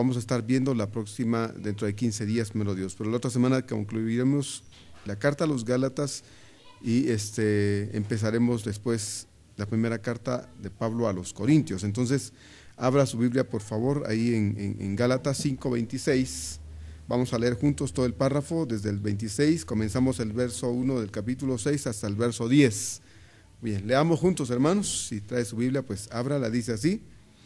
vamos a estar viendo la próxima, dentro de 15 días, primero Dios. Pero la otra semana concluiremos la carta a los Gálatas y empezaremos después la primera carta de Pablo a los Corintios. Entonces, abra su Biblia, por favor, ahí en Gálatas 5:26. Vamos a leer juntos todo el párrafo, desde el 26, comenzamos el verso 1 del capítulo 6 hasta el verso 10. Bien, leamos juntos, hermanos. Si trae su Biblia, pues ábrala, dice así: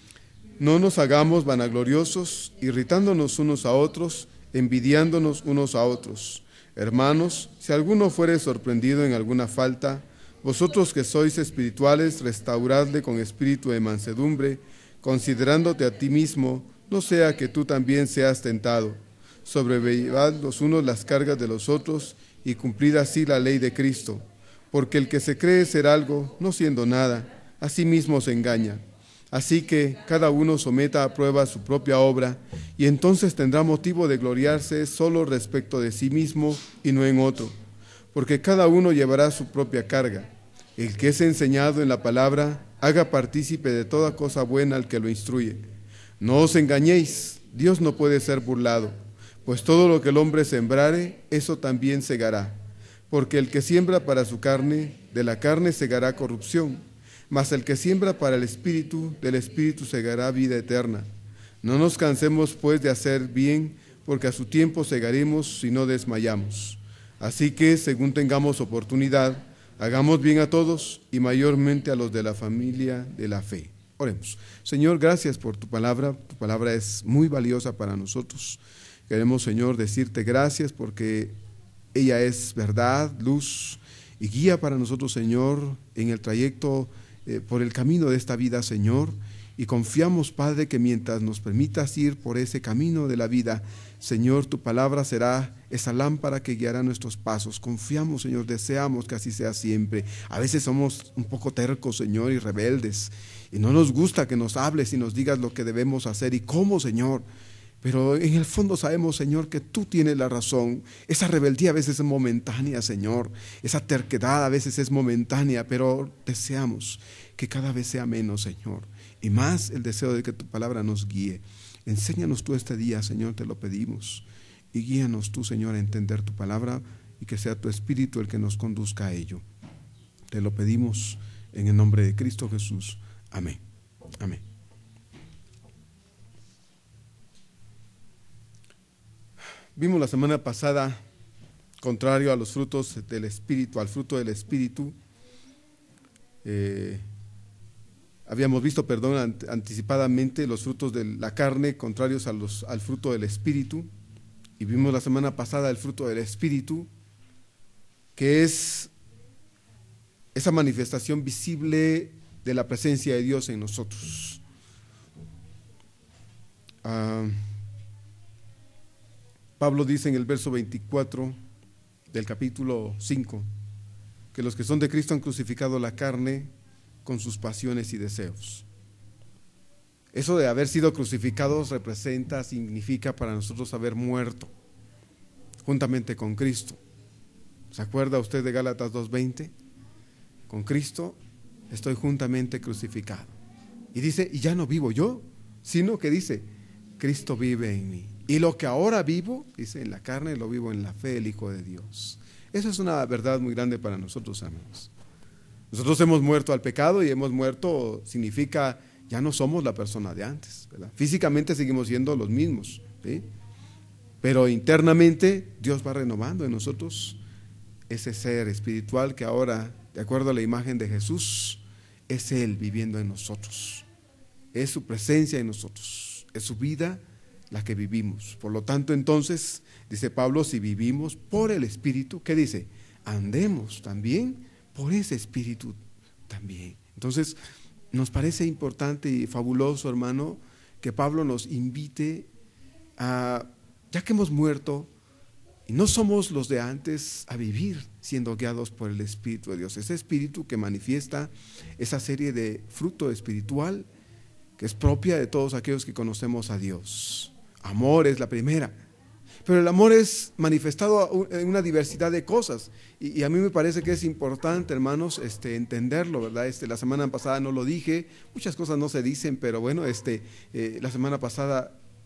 No nos hagamos vanagloriosos, irritándonos unos a otros, envidiándonos unos a otros. Hermanos, si alguno fuere sorprendido en alguna falta, vosotros que sois espirituales, restauradle con espíritu de mansedumbre, considerándote a ti mismo, no sea que tú también seas tentado. Sobrellevad los unos las cargas de los otros, y cumplid así la ley de Cristo. Porque el que se cree ser algo, no siendo nada, a sí mismo se engaña. Así que cada uno someta a prueba su propia obra, y entonces tendrá motivo de gloriarse solo respecto de sí mismo y no en otro, porque cada uno llevará su propia carga. El que es enseñado en la palabra, haga partícipe de toda cosa buena al que lo instruye. No os engañéis, Dios no puede ser burlado, pues todo lo que el hombre sembrare, eso también segará. Porque el que siembra para su carne, de la carne segará corrupción, mas el que siembra para el Espíritu, del Espíritu segará vida eterna. No nos cansemos pues de hacer bien, porque a su tiempo segaremos si no desmayamos. Así que, según tengamos oportunidad, hagamos bien a todos y mayormente a los de la familia de la fe. Oremos. Señor, gracias por tu palabra es muy valiosa para nosotros. Queremos, Señor, decirte gracias porque ella es verdad, luz y guía para nosotros, Señor, en el trayecto por el camino de esta vida, Señor, y confiamos, Padre, que mientras nos permitas ir por ese camino de la vida, Señor, tu palabra será esa lámpara que guiará nuestros pasos. Confiamos, Señor, deseamos que así sea siempre. A veces somos un poco tercos, Señor, y rebeldes, y no nos gusta que nos hables y nos digas lo que debemos hacer y cómo, Señor. Pero en el fondo sabemos, Señor, que tú tienes la razón. Esa rebeldía a veces es momentánea, Señor. Esa terquedad a veces es momentánea, pero deseamos que cada vez sea menos, Señor. Y más el deseo de que tu palabra nos guíe. Enséñanos tú este día, Señor, te lo pedimos. Y guíanos tú, Señor, a entender tu palabra y que sea tu Espíritu el que nos conduzca a ello. Te lo pedimos en el nombre de Cristo Jesús. Amén. Amén. Vimos la semana pasada, contrario a los frutos del Espíritu, al fruto del Espíritu, habíamos visto, anticipadamente los frutos de la carne, contrarios al fruto del Espíritu, y vimos la semana pasada el fruto del Espíritu, que es esa manifestación visible de la presencia de Dios en nosotros. Pablo dice en el verso 24 del capítulo 5 que los que son de Cristo han crucificado la carne con sus pasiones y deseos. Eso de haber sido crucificados significa para nosotros haber muerto juntamente con Cristo. ¿Se acuerda usted de Gálatas 2:20? Con Cristo estoy juntamente crucificado. Y dice, y ya no vivo yo, sino que dice, Cristo vive en mí. Y lo que ahora vivo, dice, en la carne, lo vivo en la fe del Hijo de Dios. Esa es una verdad muy grande para nosotros, amigos. Nosotros hemos muerto al pecado, y hemos muerto significa ya no somos la persona de antes, ¿verdad? Físicamente seguimos siendo los mismos, ¿sí? Pero internamente Dios va renovando en nosotros ese ser espiritual que ahora, de acuerdo a la imagen de Jesús, es Él viviendo en nosotros. Es su presencia en nosotros, es su vida la que vivimos. Por lo tanto, entonces, dice Pablo, si vivimos por el Espíritu, ¿qué dice? Andemos también por ese Espíritu también. Entonces, nos parece importante y fabuloso, hermano, que Pablo nos invite a, ya que hemos muerto y no somos los de antes, a vivir siendo guiados por el Espíritu de Dios. Ese Espíritu que manifiesta esa serie de fruto espiritual que es propia de todos aquellos que conocemos a Dios. Amor es la primera, pero el amor es manifestado en una diversidad de cosas, y a mí me parece que es importante, hermanos, entenderlo, ¿verdad? La semana pasada no lo dije, muchas cosas no se dicen, pero bueno, la semana pasada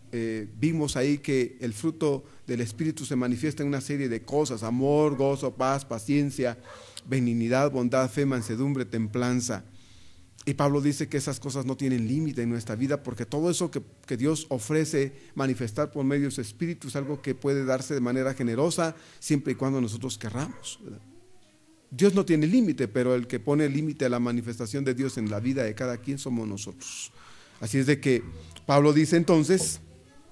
vimos ahí que el fruto del Espíritu se manifiesta en una serie de cosas: amor, gozo, paz, paciencia, benignidad, bondad, fe, mansedumbre, templanza. Y Pablo dice que esas cosas no tienen límite en nuestra vida, porque todo eso que Dios ofrece manifestar por medio de su Espíritu es algo que puede darse de manera generosa siempre y cuando nosotros querramos, ¿verdad? Dios no tiene límite, pero el que pone límite a la manifestación de Dios en la vida de cada quien somos nosotros. Así es de que Pablo dice entonces: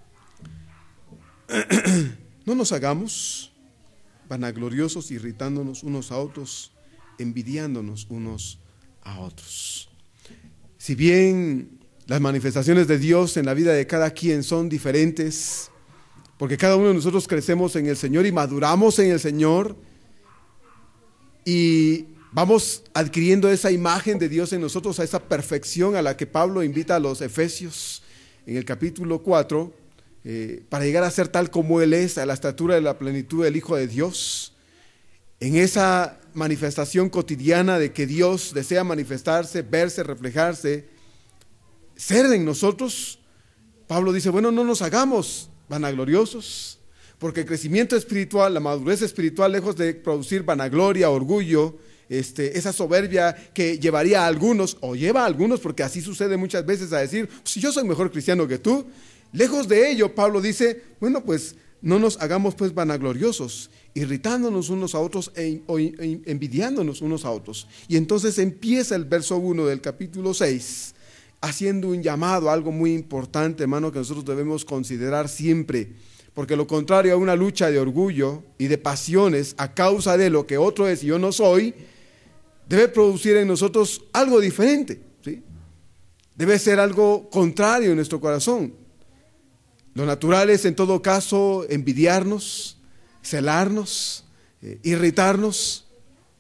no nos hagamos vanagloriosos, irritándonos unos a otros, envidiándonos unos a otros. Si bien las manifestaciones de Dios en la vida de cada quien son diferentes, porque cada uno de nosotros crecemos en el Señor y maduramos en el Señor, y vamos adquiriendo esa imagen de Dios en nosotros, a esa perfección a la que Pablo invita a los Efesios en el capítulo 4, para llegar a ser tal como Él es, a la estatura de la plenitud del Hijo de Dios. En esa manifestación cotidiana de que Dios desea manifestarse, verse, reflejarse, ser en nosotros, Pablo dice: bueno, no nos hagamos vanagloriosos, porque el crecimiento espiritual, la madurez espiritual, lejos de producir vanagloria, orgullo, esa soberbia que llevaría a algunos, o lleva a algunos, porque así sucede muchas veces, a decir: si yo soy mejor cristiano que tú. Lejos de ello, Pablo dice: bueno, pues no nos hagamos pues vanagloriosos, irritándonos unos a otros o envidiándonos unos a otros. Y entonces empieza el verso 1 del capítulo 6, haciendo un llamado a algo muy importante, hermano, que nosotros debemos considerar siempre, porque lo contrario a una lucha de orgullo y de pasiones a causa de lo que otro es y yo no soy, debe producir en nosotros algo diferente, ¿sí? Debe ser algo contrario en nuestro corazón. Lo natural es en todo caso envidiarnos, celarnos, irritarnos,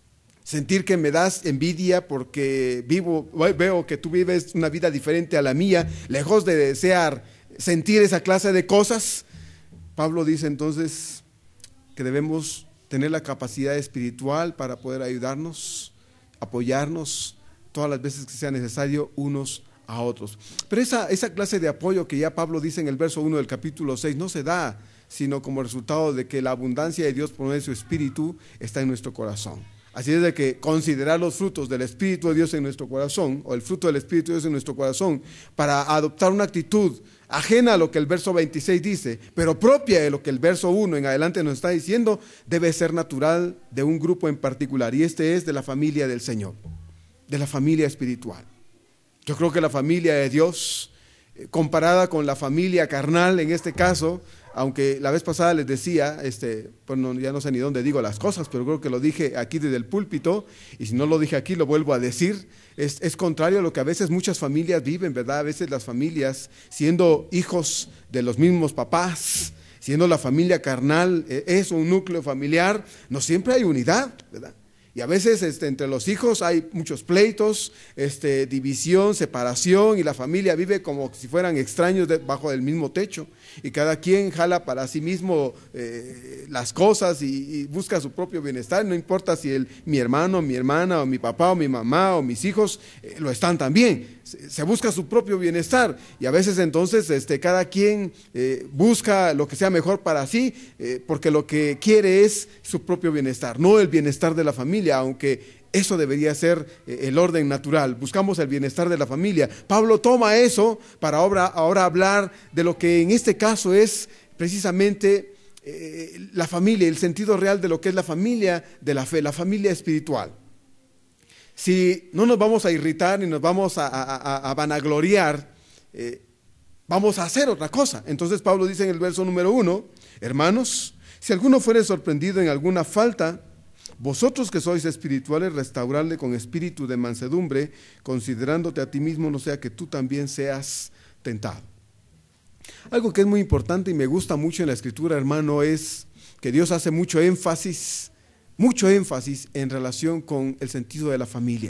sentir que me das envidia porque veo que tú vives una vida diferente a la mía, lejos de desear sentir esa clase de cosas. Pablo dice entonces que debemos tener la capacidad espiritual para poder ayudarnos, apoyarnos todas las veces que sea necesario unos a otros. Pero esa clase de apoyo que ya Pablo dice en el verso 1 del capítulo 6 no se da sino como resultado de que la abundancia de Dios por medio de su Espíritu está en nuestro corazón. Así es de que considerar los frutos del Espíritu de Dios en nuestro corazón, o el fruto del Espíritu de Dios en nuestro corazón, para adoptar una actitud ajena a lo que el verso 26 dice, pero propia de lo que el verso 1 en adelante nos está diciendo, debe ser natural de un grupo en particular, y este es de la familia del Señor, de la familia espiritual. Yo creo que la familia de Dios, comparada con la familia carnal en este caso, aunque la vez pasada les decía, pues ya no sé ni dónde digo las cosas, pero creo que lo dije aquí desde el púlpito, y si no lo dije aquí lo vuelvo a decir, es contrario a lo que a veces muchas familias viven, ¿verdad? A veces las familias, siendo hijos de los mismos papás, siendo la familia carnal, es un núcleo familiar, no siempre hay unidad, ¿verdad? Y a veces entre los hijos hay muchos pleitos, división, separación, y la familia vive como si fueran extraños bajo el mismo techo, y cada quien jala para sí mismo las cosas y busca su propio bienestar. No importa si mi hermano, mi hermana, o mi papá, o mi mamá, o mis hijos lo están también. Se busca su propio bienestar, y a veces entonces cada quien busca lo que sea mejor para sí, porque lo que quiere es su propio bienestar, no el bienestar de la familia, aunque eso debería ser el orden natural. Buscamos el bienestar de la familia. Pablo toma eso para ahora hablar de lo que en este caso es precisamente la familia, el sentido real de lo que es la familia de la fe, la familia espiritual. Si no nos vamos a irritar ni nos vamos a vanagloriar, vamos a hacer otra cosa. Entonces Pablo dice en el verso número 1, hermanos, si alguno fuere sorprendido en alguna falta, vosotros que sois espirituales, restaurarle con espíritu de mansedumbre, considerándote a ti mismo, no sea que tú también seas tentado. Algo que es muy importante y me gusta mucho en la Escritura, hermano, es que Dios hace mucho énfasis en relación con el sentido de la familia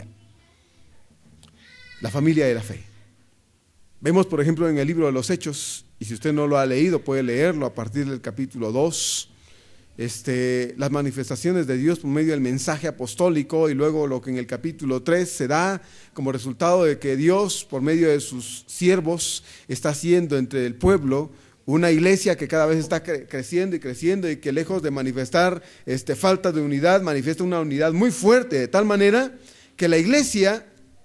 de la fe. Vemos, por ejemplo, en el libro de los Hechos, y si usted no lo ha leído, puede leerlo a partir del capítulo 2, las manifestaciones de Dios por medio del mensaje apostólico, y luego lo que en el capítulo 3 se da como resultado de que Dios, por medio de sus siervos, está haciendo entre el pueblo una iglesia que cada vez está creciendo y creciendo y que lejos de manifestar falta de unidad, manifiesta una unidad muy fuerte, de tal manera que la iglesia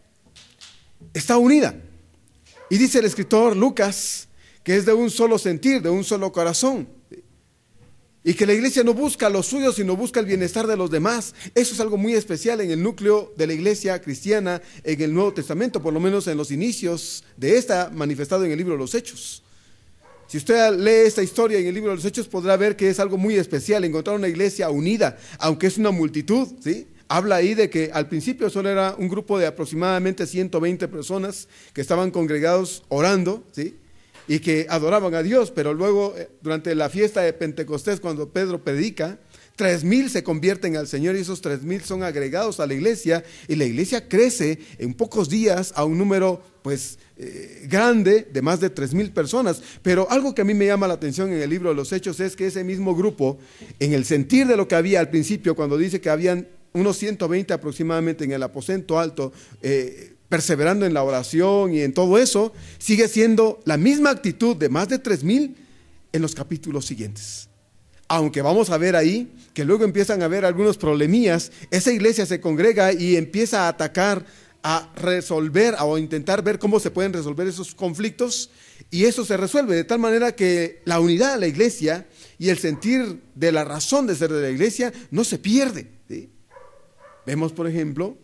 está unida. Y dice el escritor Lucas que es de un solo sentir, de un solo corazón. Y que la iglesia no busca lo suyo, sino busca el bienestar de los demás. Eso es algo muy especial en el núcleo de la iglesia cristiana en el Nuevo Testamento, por lo menos en los inicios de esta, manifestado en el libro de los Hechos. Si usted lee esta historia en el libro de los Hechos, podrá ver que es algo muy especial, encontrar una iglesia unida, aunque es una multitud, ¿sí? Habla ahí de que al principio solo era un grupo de aproximadamente 120 personas que estaban congregados orando, ¿sí? Y que adoraban a Dios, pero luego durante la fiesta de Pentecostés, cuando Pedro predica, 3,000 se convierten al Señor y esos 3,000 son agregados a la iglesia y la iglesia crece en pocos días a un número grande de más de 3,000 personas. Pero algo que a mí me llama la atención en el libro de los Hechos es que ese mismo grupo, en el sentir de lo que había al principio, cuando dice que habían unos 120 aproximadamente en el aposento alto, perseverando en la oración y en todo eso, sigue siendo la misma actitud de más de 3,000 en los capítulos siguientes. Aunque vamos a ver ahí que luego empiezan a haber algunos problemillas, esa iglesia se congrega y empieza a atacar, a resolver o intentar ver cómo se pueden resolver esos conflictos, y eso se resuelve de tal manera que la unidad de la iglesia y el sentir de la razón de ser de la iglesia no se pierde, ¿sí? Vemos, por ejemplo,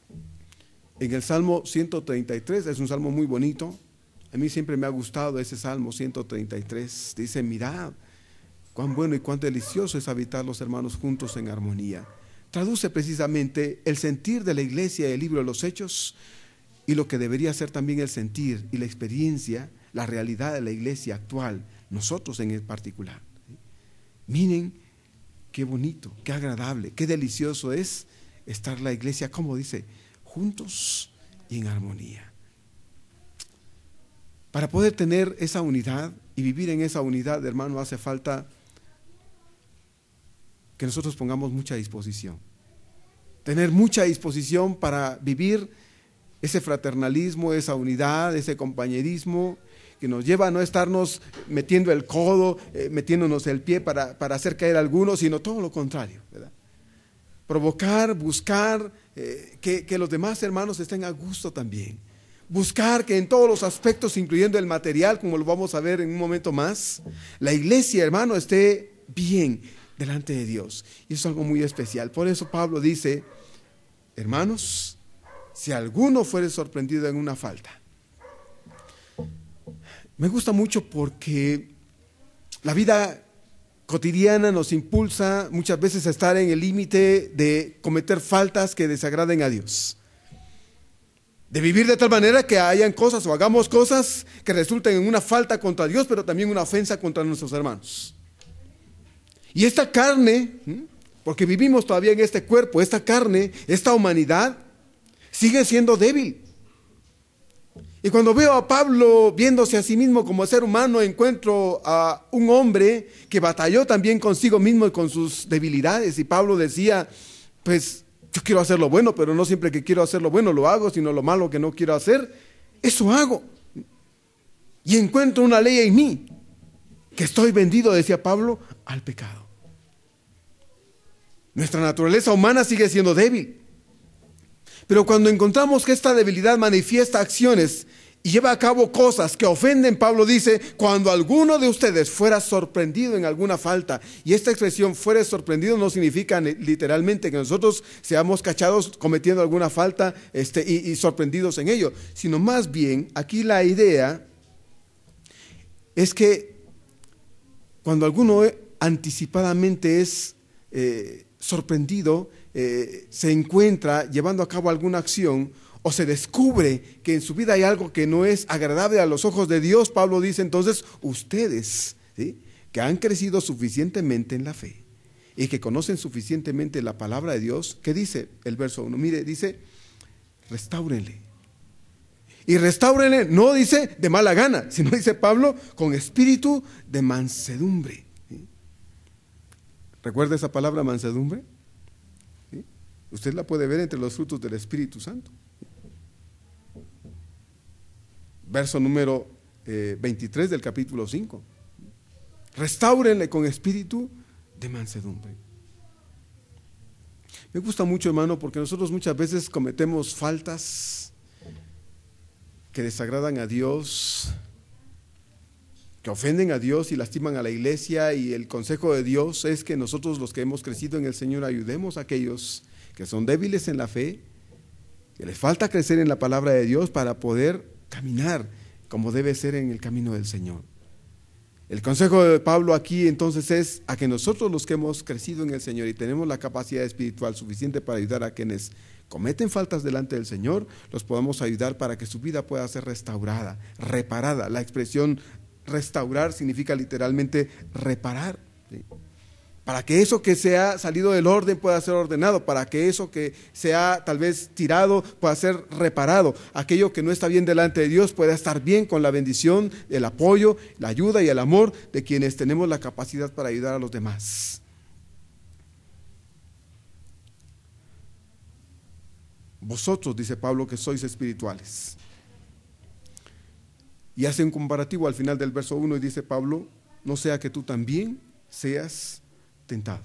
en el Salmo 133, es un salmo muy bonito. A mí siempre me ha gustado ese Salmo 133. Dice: mirad, cuán bueno y cuán delicioso es habitar los hermanos juntos en armonía. Traduce precisamente el sentir de la iglesia del libro de los Hechos y lo que debería ser también el sentir y la experiencia, la realidad de la iglesia actual, nosotros en el particular. Miren qué bonito, qué agradable, qué delicioso es estar la iglesia, como dice, juntos y en armonía. Para poder tener esa unidad y vivir en esa unidad, hermano, hace falta que nosotros pongamos mucha disposición. Tener mucha disposición para vivir ese fraternalismo, esa unidad, ese compañerismo que nos lleva a no estarnos metiendo el codo, metiéndonos el pie para hacer caer a algunos, sino todo lo contrario, ¿verdad? Provocar, buscar que los demás hermanos estén a gusto también. Buscar que en todos los aspectos, incluyendo el material, como lo vamos a ver en un momento más, la iglesia, hermano, esté bien delante de Dios. Y eso es algo muy especial. Por eso Pablo dice: hermanos, si alguno fuere sorprendido en una falta. Me gusta mucho porque la vida cotidiana nos impulsa muchas veces a estar en el límite de cometer faltas que desagraden a Dios, de vivir de tal manera que hayan cosas o hagamos cosas que resulten en una falta contra Dios, pero también una ofensa contra nuestros hermanos. Y esta carne, porque vivimos todavía en este cuerpo, esta carne, esta humanidad sigue siendo débil. Y cuando veo a Pablo viéndose a sí mismo como ser humano, encuentro a un hombre que batalló también consigo mismo y con sus debilidades. Y Pablo decía: pues yo quiero hacer lo bueno, pero no siempre que quiero hacer lo bueno lo hago, sino lo malo que no quiero hacer, eso hago. Y encuentro una ley en mí, que estoy vendido, decía Pablo, al pecado. Nuestra naturaleza humana sigue siendo débil. Pero cuando encontramos que esta debilidad manifiesta acciones y lleva a cabo cosas que ofenden, Pablo dice: cuando alguno de ustedes fuera sorprendido en alguna falta. Y esta expresión "fuera sorprendido" no significa literalmente que nosotros seamos cachados cometiendo alguna falta y sorprendidos en ello, sino más bien aquí la idea es que cuando alguno anticipadamente es sorprendido, se encuentra llevando a cabo alguna acción o se descubre que en su vida hay algo que no es agradable a los ojos de Dios, Pablo dice entonces: ustedes, ¿sí?, que han crecido suficientemente en la fe y que conocen suficientemente la palabra de Dios, ¿qué dice el verso 1? Mire, dice: restáurenle. Y restáurenle no dice de mala gana, sino dice Pablo con espíritu de mansedumbre. ¿Sí? ¿Recuerda esa palabra mansedumbre? ¿Sí? Usted la puede ver entre los frutos del Espíritu Santo. Verso número 23 del capítulo 5. Restáurenle con espíritu de mansedumbre. Me gusta mucho, hermano, porque nosotros muchas veces cometemos faltas que desagradan a Dios, que ofenden a Dios y lastiman a la iglesia, y el consejo de Dios es que nosotros, los que hemos crecido en el Señor, ayudemos a aquellos que son débiles en la fe, que les falta crecer en la palabra de Dios para poder caminar como debe ser en el camino del Señor. El consejo de Pablo aquí entonces es a que nosotros, los que hemos crecido en el Señor y tenemos la capacidad espiritual suficiente para ayudar a quienes cometen faltas delante del Señor, los podamos ayudar para que su vida pueda ser restaurada, reparada. La expresión restaurar significa literalmente reparar, ¿sí? Para que eso que se ha salido del orden pueda ser ordenado, para que eso que se ha tal vez tirado pueda ser reparado, aquello que no está bien delante de Dios pueda estar bien con la bendición, el apoyo, la ayuda y el amor de quienes tenemos la capacidad para ayudar a los demás. Vosotros, dice Pablo, que sois espirituales. Y hace un comparativo al final del verso 1 y dice Pablo: no sea que tú también seas tentado.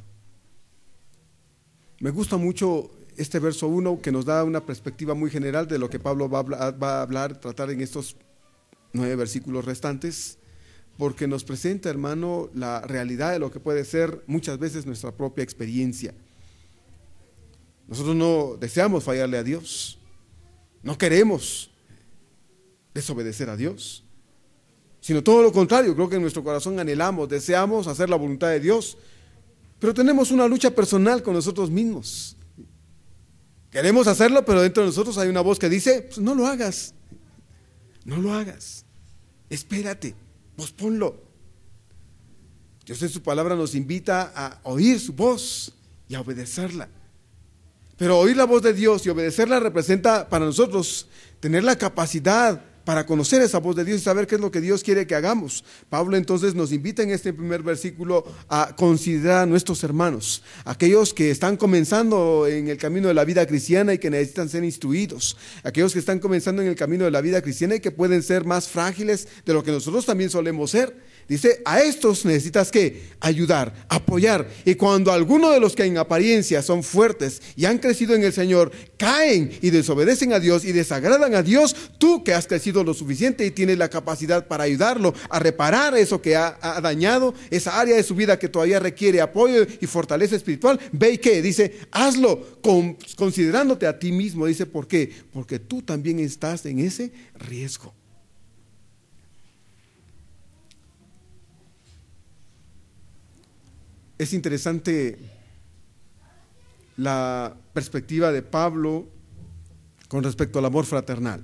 Me gusta mucho este verso 1, que nos da una perspectiva muy general de lo que Pablo va a hablar, tratar en estos 9 versículos restantes, porque nos presenta, hermano, la realidad de lo que puede ser muchas veces nuestra propia experiencia. Nosotros no deseamos fallarle a Dios, no queremos desobedecer a Dios, sino todo lo contrario. Creo que en nuestro corazón anhelamos, deseamos hacer la voluntad de Dios, pero tenemos una lucha personal con nosotros mismos. Queremos hacerlo, pero dentro de nosotros hay una voz que dice: pues no lo hagas, no lo hagas, espérate, posponlo. Dios en su palabra nos invita a oír su voz y a obedecerla. Pero oír la voz de Dios y obedecerla representa para nosotros tener la capacidad para conocer esa voz de Dios y saber qué es lo que Dios quiere que hagamos. Pablo entonces nos invita en este primer versículo a considerar a nuestros hermanos, aquellos que están comenzando en el camino de la vida cristiana y que necesitan ser instruidos, aquellos que están comenzando en el camino de la vida cristiana y que pueden ser más frágiles de lo que nosotros también solemos ser. Dice: a estos necesitas ¿qué? Ayudar, apoyar. Y cuando alguno de los que en apariencia son fuertes y han crecido en el Señor caen y desobedecen a Dios y desagradan a Dios, tú que has crecido lo suficiente y tienes la capacidad para ayudarlo a reparar eso que ha dañado, esa área de su vida que todavía requiere apoyo y fortaleza espiritual, ve y ¿qué? Dice: hazlo considerándote a ti mismo. Dice: ¿por qué? Porque tú también estás en ese riesgo. Es interesante la perspectiva de Pablo con respecto al amor fraternal.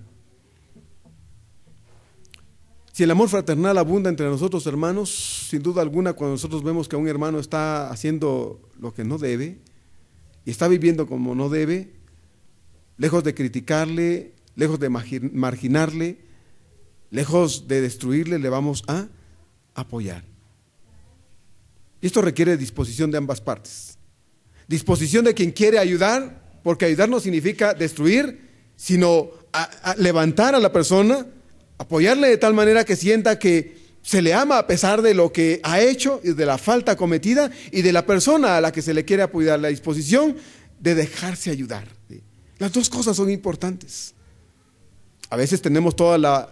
Si el amor fraternal abunda entre nosotros, hermanos, sin duda alguna, cuando nosotros vemos que un hermano está haciendo lo que no debe y está viviendo como no debe, lejos de criticarle, lejos de marginarle, lejos de destruirle, le vamos a apoyar. Y esto requiere disposición de ambas partes. Disposición de quien quiere ayudar, porque ayudar no significa destruir, sino a levantar a la persona, apoyarle de tal manera que sienta que se le ama a pesar de lo que ha hecho y de la falta cometida, y de la persona a la que se le quiere apoyar, la disposición de dejarse ayudar. Las dos cosas son importantes. A veces tenemos toda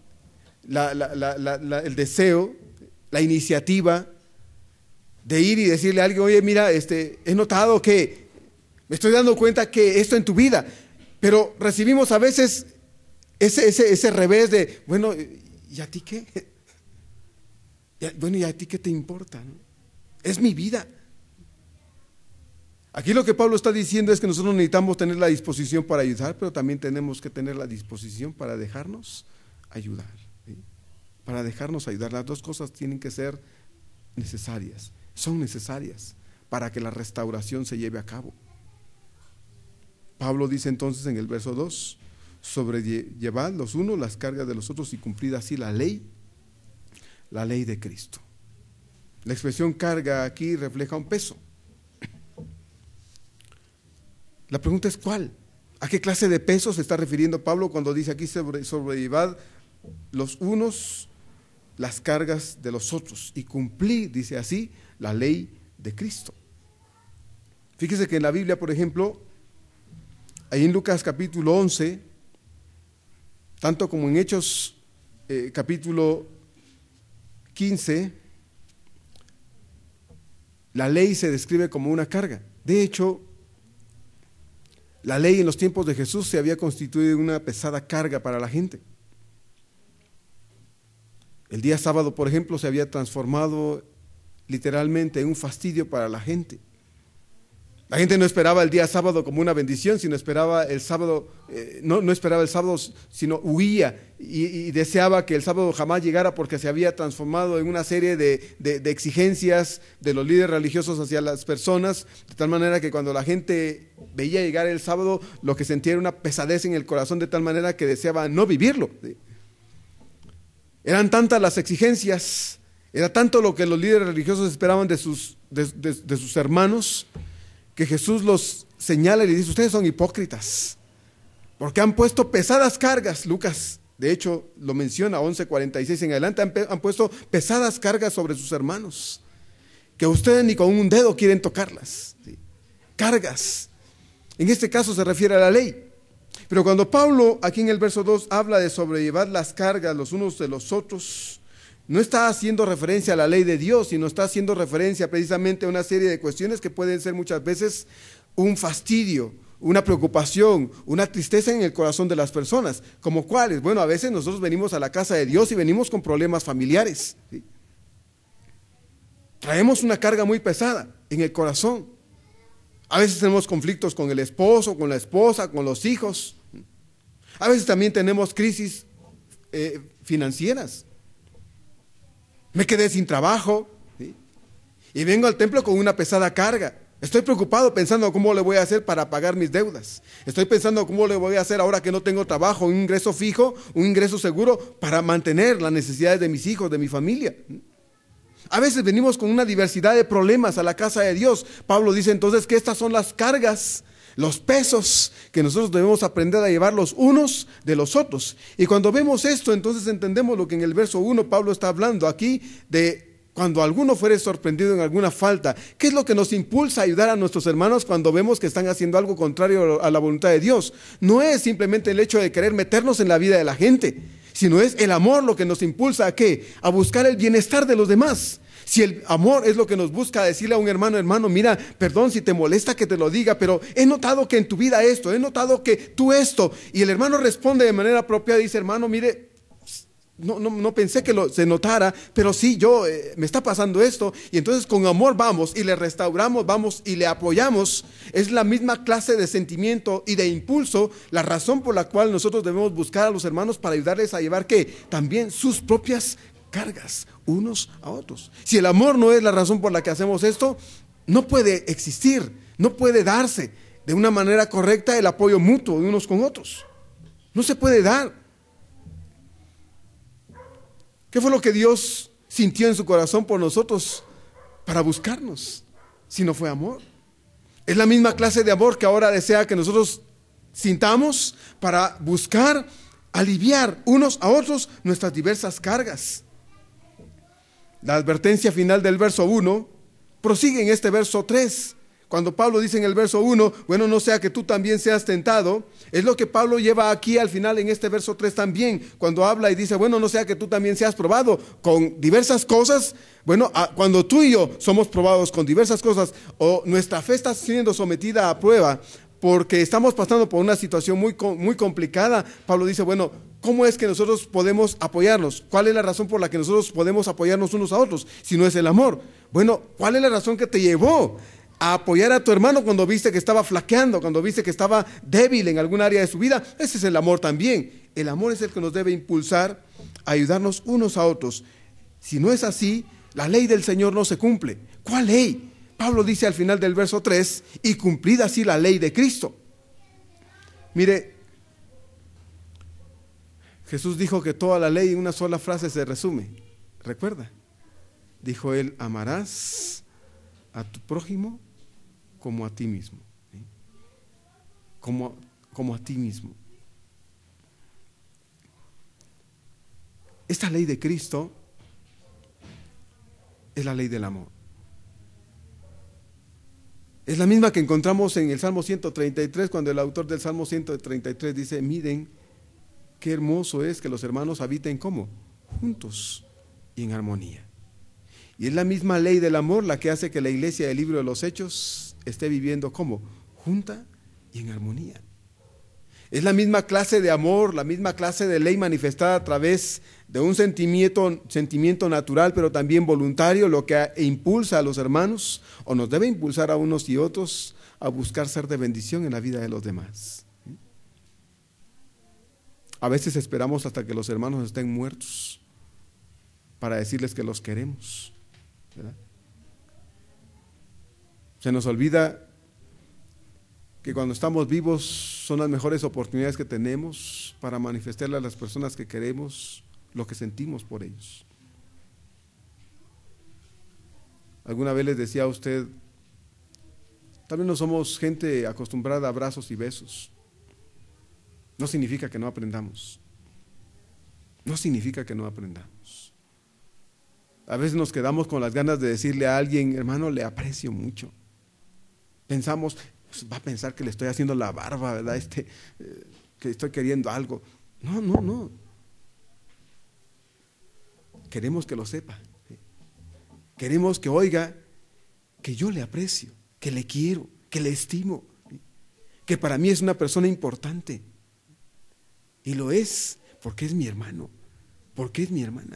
el deseo, la iniciativa de ir y decirle a alguien: oye, mira, he notado que me estoy dando cuenta que esto en tu vida, pero recibimos a veces ese revés de: bueno, ¿y a ti qué? Bueno, ¿y a ti qué te importa? ¿No? Es mi vida. Aquí lo que Pablo está diciendo es que nosotros necesitamos tener la disposición para ayudar, pero también tenemos que tener la disposición para dejarnos ayudar, ¿sí? Para dejarnos ayudar. Las dos cosas tienen que ser necesarias. Son necesarias para que la restauración se lleve a cabo. Pablo dice entonces en el verso 2: sobrellevad los unos las cargas de los otros y cumplid así la ley de Cristo. La expresión carga aquí refleja un peso. La pregunta es: ¿cuál? ¿A qué clase de peso se está refiriendo Pablo cuando dice aquí sobrellevad los unos las cargas de los otros y cumplí, dice así, la ley de Cristo. Fíjese que en la Biblia, por ejemplo, ahí en Lucas capítulo 11, tanto como en Hechos capítulo 15, la ley se describe como una carga. De hecho, la ley en los tiempos de Jesús se había constituido una pesada carga para la gente. El día sábado, por ejemplo, se había transformado literalmente en un fastidio para la gente. La gente no esperaba el día sábado como una bendición, sino esperaba el sábado, no esperaba el sábado, sino huía y deseaba que el sábado jamás llegara, porque se había transformado en una serie de exigencias de los líderes religiosos hacia las personas, de tal manera que cuando la gente veía llegar el sábado, lo que sentía era una pesadez en el corazón, de tal manera que deseaba no vivirlo. ¿Sí? Eran tantas las exigencias, era tanto lo que los líderes religiosos esperaban de sus hermanos, que Jesús los señala y le dice: ustedes son hipócritas, porque han puesto pesadas cargas. Lucas, de hecho, lo menciona, 11:46 en adelante, han puesto pesadas cargas sobre sus hermanos, que ustedes ni con un dedo quieren tocarlas. ¿Sí? Cargas. En este caso se refiere a la ley. Pero cuando Pablo, aquí en el verso 2, habla de sobrellevar las cargas los unos de los otros, no está haciendo referencia a la ley de Dios, sino está haciendo referencia precisamente a una serie de cuestiones que pueden ser muchas veces un fastidio, una preocupación, una tristeza en el corazón de las personas. ¿Como cuáles? Bueno, a veces nosotros venimos a la casa de Dios y venimos con problemas familiares. ¿Sí? Traemos una carga muy pesada en el corazón. A veces tenemos conflictos con el esposo, con la esposa, con los hijos. A veces también tenemos crisis financieras. Me quedé sin trabajo, ¿sí? Y vengo al templo con una pesada carga. Estoy preocupado pensando cómo le voy a hacer para pagar mis deudas. Estoy pensando cómo le voy a hacer ahora que no tengo trabajo, un ingreso fijo, un ingreso seguro para mantener las necesidades de mis hijos, de mi familia. A veces venimos con una diversidad de problemas a la casa de Dios. Pablo dice entonces que estas son las cargas, los pesos que nosotros debemos aprender a llevar los unos de los otros. Y cuando vemos esto, entonces entendemos lo que en el verso 1 Pablo está hablando aquí de cuando alguno fuere sorprendido en alguna falta. ¿Qué es lo que nos impulsa a ayudar a nuestros hermanos cuando vemos que están haciendo algo contrario a la voluntad de Dios? No es simplemente el hecho de querer meternos en la vida de la gente, sino es el amor lo que nos impulsa ¿a qué? A buscar el bienestar de los demás. Si el amor es lo que nos busca decirle a un hermano: hermano, mira, perdón si te molesta que te lo diga, pero he notado que en tu vida esto, he notado que tú esto. Y el hermano responde de manera apropiada y dice: hermano, mire, no pensé que se notara, pero sí, me está pasando esto. Y entonces con amor vamos y le restauramos, vamos y le apoyamos. Es la misma clase de sentimiento y de impulso, la razón por la cual nosotros debemos buscar a los hermanos para ayudarles a llevar ¿qué? También sus propias cargas unos a otros. Si el amor no es la razón por la que hacemos esto, no puede existir, no puede darse de una manera correcta el apoyo mutuo de unos con otros. No se puede dar. ¿Qué fue lo que Dios sintió en su corazón por nosotros para buscarnos? Si no fue amor. Es la misma clase de amor que ahora desea que nosotros sintamos para buscar aliviar unos a otros nuestras diversas cargas. La advertencia final del verso 1 prosigue en este verso 3. Cuando Pablo dice en el verso 1, bueno, no sea que tú también seas tentado, es lo que Pablo lleva aquí al final en este verso 3 también, cuando habla y dice, bueno, no sea que tú también seas probado con diversas cosas. Bueno, cuando tú y yo somos probados con diversas cosas, o nuestra fe está siendo sometida a prueba, porque estamos pasando por una situación muy complicada, Pablo dice, bueno, ¿cómo es que nosotros podemos apoyarnos? ¿Cuál es la razón por la que nosotros podemos apoyarnos unos a otros? Si no es el amor. Bueno, ¿cuál es la razón que te llevó a apoyar a tu hermano cuando viste que estaba flaqueando, cuando viste que estaba débil en algún área de su vida? Ese es el amor también. El amor es el que nos debe impulsar a ayudarnos unos a otros. Si no es así, la ley del Señor no se cumple. ¿Cuál ley? Pablo dice al final del verso 3, y cumplida así la ley de Cristo. Mire, Jesús dijo que toda la ley en una sola frase se resume. ¿Recuerda? Dijo él, amarás a tu prójimo como a ti mismo. ¿Sí? Como a ti mismo. Esta ley de Cristo es la ley del amor. Es la misma que encontramos en el Salmo 133, cuando el autor del Salmo 133 dice: miren qué hermoso es que los hermanos habiten ¿cómo? Juntos y en armonía. Y es la misma ley del amor la que hace que la iglesia del libro de los Hechos esté viviendo ¿cómo? Junta y en armonía. Es la misma clase de amor, la misma clase de ley manifestada a través de un sentimiento natural, pero también voluntario, lo que impulsa a los hermanos, o nos debe impulsar a unos y otros, a buscar ser de bendición en la vida de los demás. A veces esperamos hasta que los hermanos estén muertos para decirles que los queremos, ¿verdad? Se nos olvida que cuando estamos vivos son las mejores oportunidades que tenemos para manifestarle a las personas que queremos lo que sentimos por ellos. Alguna vez les decía a usted, tal vez no somos gente acostumbrada a abrazos y besos. No significa que no aprendamos. No significa que no aprendamos. A veces nos quedamos con las ganas de decirle a alguien: hermano, le aprecio mucho. Pensamos, pues va a pensar que le estoy haciendo la barba, ¿verdad? Que estoy queriendo algo. No. Queremos que lo sepa. Queremos que oiga que yo le aprecio, que le quiero, que le estimo, que para mí es una persona importante. Y lo es porque es mi hermano, porque es mi hermana.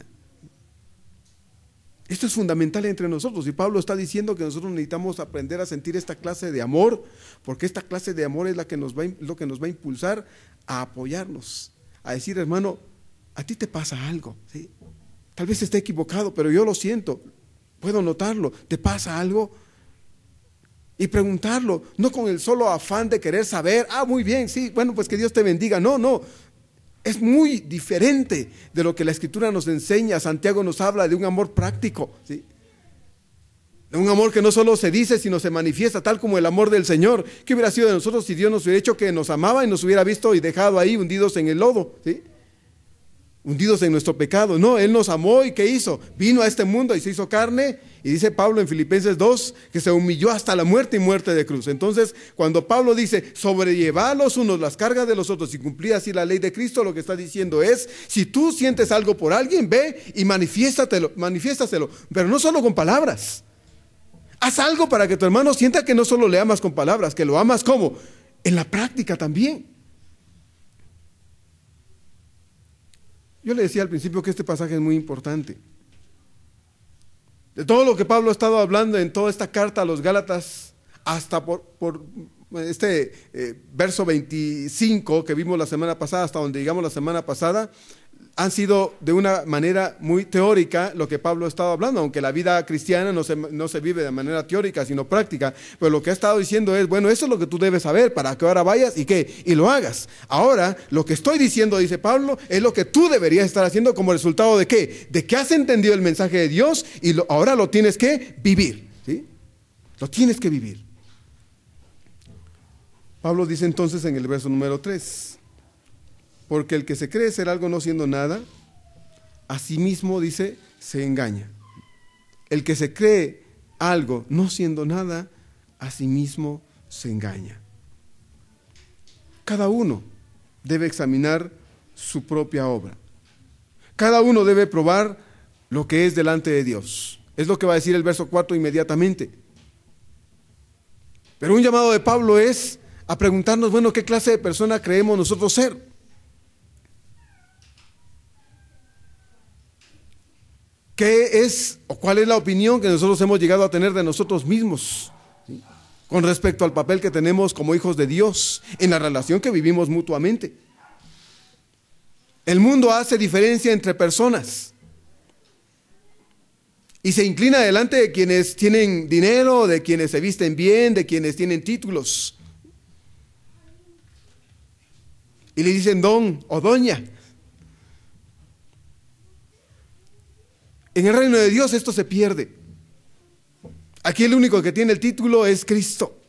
Esto es fundamental entre nosotros, y Pablo está diciendo que nosotros necesitamos aprender a sentir esta clase de amor, porque esta clase de amor es lo que nos va a impulsar a apoyarnos, a decir: hermano, a ti te pasa algo, ¿sí? Tal vez esté equivocado, pero yo lo siento, puedo notarlo, ¿te pasa algo? Y preguntarlo, no con el solo afán de querer saber: muy bien, sí, bueno, pues que Dios te bendiga. No. Es muy diferente de lo que la Escritura nos enseña. Santiago nos habla de un amor práctico, ¿sí? De un amor que no solo se dice, sino se manifiesta, tal como el amor del Señor. ¿Qué hubiera sido de nosotros si Dios nos hubiera hecho que nos amaba y nos hubiera visto y dejado ahí hundidos en el lodo, ¿sí? Hundidos en nuestro pecado? No, Él nos amó, y ¿qué hizo? Vino a este mundo y se hizo carne, y dice Pablo en Filipenses 2 que se humilló hasta la muerte y muerte de cruz. Entonces, cuando Pablo dice: sobrellevad los unos las cargas de los otros y cumplid así la ley de Cristo, lo que está diciendo es: si tú sientes algo por alguien, ve y manifiéstaselo, pero no solo con palabras. Haz algo para que tu hermano sienta que no solo le amas con palabras, que lo amas ¿cómo? En la práctica también. Yo le decía al principio que este pasaje es muy importante. De todo lo que Pablo ha estado hablando en toda esta carta a los Gálatas, hasta por este verso 25 que vimos la semana pasada, hasta donde llegamos la semana pasada, han sido de una manera muy teórica lo que Pablo ha estado hablando, aunque la vida cristiana no se vive de manera teórica, sino práctica. Pero lo que ha estado diciendo es: bueno, eso es lo que tú debes saber para que ahora vayas y lo hagas. Ahora, lo que estoy diciendo, dice Pablo, es lo que tú deberías estar haciendo como resultado de ¿qué? De que has entendido el mensaje de Dios y ahora lo tienes que vivir, ¿sí? Lo tienes que vivir. Pablo dice entonces en el verso número 3: porque el que se cree ser algo no siendo nada, a sí mismo, dice, se engaña. El que se cree algo no siendo nada, a sí mismo se engaña. Cada uno debe examinar su propia obra. Cada uno debe probar lo que es delante de Dios. Es lo que va a decir el verso 4 inmediatamente. Pero un llamado de Pablo es a preguntarnos: bueno, ¿qué clase de persona creemos nosotros ser? ¿Qué es o cuál es la opinión que nosotros hemos llegado a tener de nosotros mismos, ¿sí?, con respecto al papel que tenemos como hijos de Dios en la relación que vivimos mutuamente? El mundo hace diferencia entre personas y se inclina delante de quienes tienen dinero, de quienes se visten bien, de quienes tienen títulos, y le dicen don o doña. En el reino de Dios esto se pierde. Aquí el único que tiene el título es Cristo.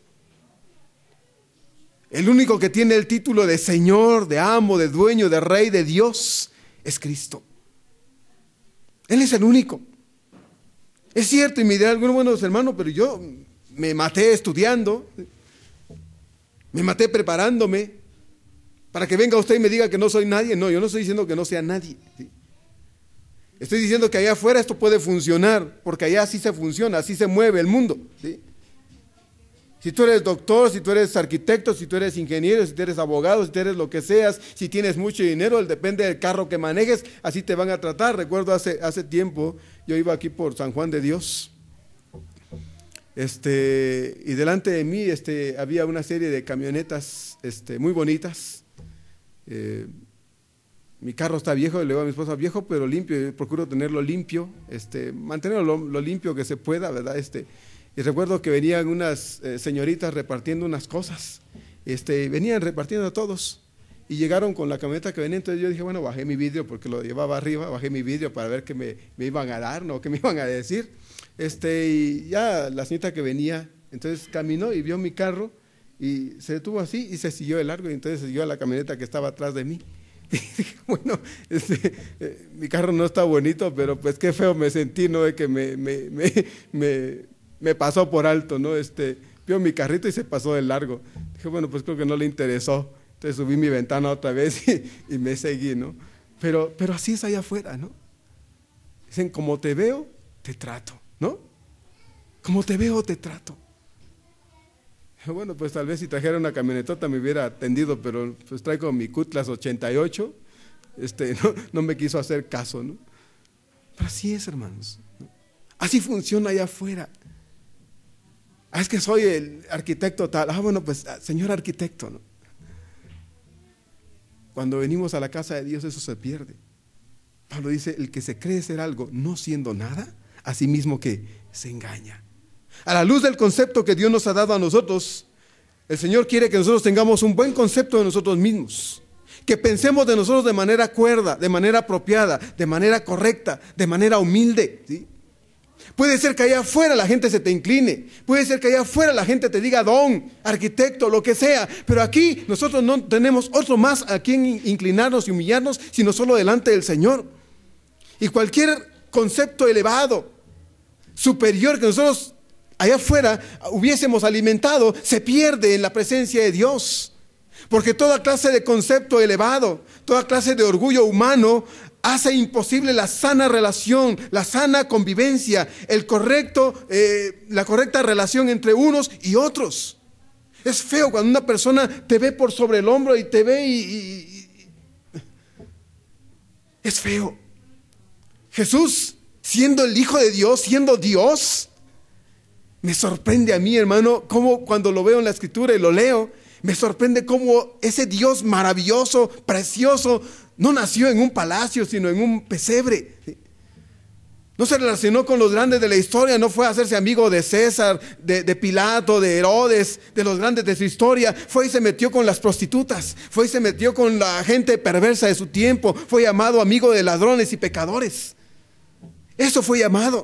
El único que tiene el título de Señor, de amo, de dueño, de Rey, de Dios, es Cristo. Él es el único. Es cierto, y me dirán algunos buenos hermanos, pero yo me maté estudiando, me maté preparándome, para que venga usted y me diga que no soy nadie. No, yo no estoy diciendo que no sea nadie, ¿sí? Estoy diciendo que allá afuera esto puede funcionar, porque allá así se funciona, así se mueve el mundo, ¿sí? Si tú eres doctor, si tú eres arquitecto, si tú eres ingeniero, si tú eres abogado, si tú eres lo que seas, si tienes mucho dinero, depende del carro que manejes, así te van a tratar. Recuerdo hace tiempo, yo iba aquí por San Juan de Dios, y delante de mí había una serie de camionetas muy bonitas. Mi carro está viejo, le digo a mi esposa, viejo pero limpio, yo procuro tenerlo limpio, mantenerlo lo limpio que se pueda, ¿verdad? Y recuerdo que venían unas señoritas repartiendo unas cosas, venían repartiendo a todos, y llegaron con la camioneta que venía. Entonces yo dije, bueno, bajé mi vidrio porque lo llevaba arriba, bajé mi vidrio para ver qué me iban a dar, ¿no? ¿Qué me iban a decir? Y ya la señorita que venía, entonces caminó y vio mi carro, y se detuvo así y se siguió de largo, y entonces siguió a la camioneta que estaba atrás de mí. Y dije, bueno, mi carro no está bonito, pero pues qué feo me sentí, ¿no? De que me pasó por alto, ¿no? Vio mi carrito y se pasó de largo. Dije, bueno, pues creo que no le interesó. Entonces subí mi ventana otra vez y me seguí, ¿no? Pero así es allá afuera, ¿no? Dicen, como te veo, te trato, ¿no? Como te veo, te trato. Bueno, pues tal vez si trajera una camionetota me hubiera atendido, pero pues traigo mi Cutlass 88, no me quiso hacer caso, ¿no? Pero así es, hermanos, ¿no? Así funciona allá afuera. Es que soy el arquitecto tal. Bueno, pues señor arquitecto, ¿no? Cuando venimos a la casa de Dios eso se pierde. Pablo dice, el que se cree ser algo no siendo nada, a sí mismo que se engaña. A la luz del concepto que Dios nos ha dado a nosotros, el Señor quiere que nosotros tengamos un buen concepto de nosotros mismos, que pensemos de nosotros de manera cuerda, de manera apropiada, de manera correcta, de manera humilde, ¿sí? Puede ser que allá afuera la gente se te incline, puede ser que allá afuera la gente te diga don, arquitecto, lo que sea, pero aquí nosotros no tenemos otro más a quien inclinarnos y humillarnos, sino solo delante del Señor. Y cualquier concepto elevado, superior que nosotros allá afuera hubiésemos alimentado, se pierde en la presencia de Dios. Porque toda clase de concepto elevado, toda clase de orgullo humano hace imposible la sana relación, la sana convivencia, la correcta relación entre unos y otros. Es feo cuando una persona te ve por sobre el hombro y te ve es feo. Jesús, siendo el Hijo de Dios, siendo Dios, me sorprende a mí, hermano, cómo cuando lo veo en la Escritura y lo leo, me sorprende cómo ese Dios maravilloso, precioso, no nació en un palacio, sino en un pesebre. No se relacionó con los grandes de la historia, no fue a hacerse amigo de César, de Pilato, de Herodes, de los grandes de su historia. Fue y se metió con las prostitutas, fue y se metió con la gente perversa de su tiempo, fue llamado amigo de ladrones y pecadores. Eso fue llamado.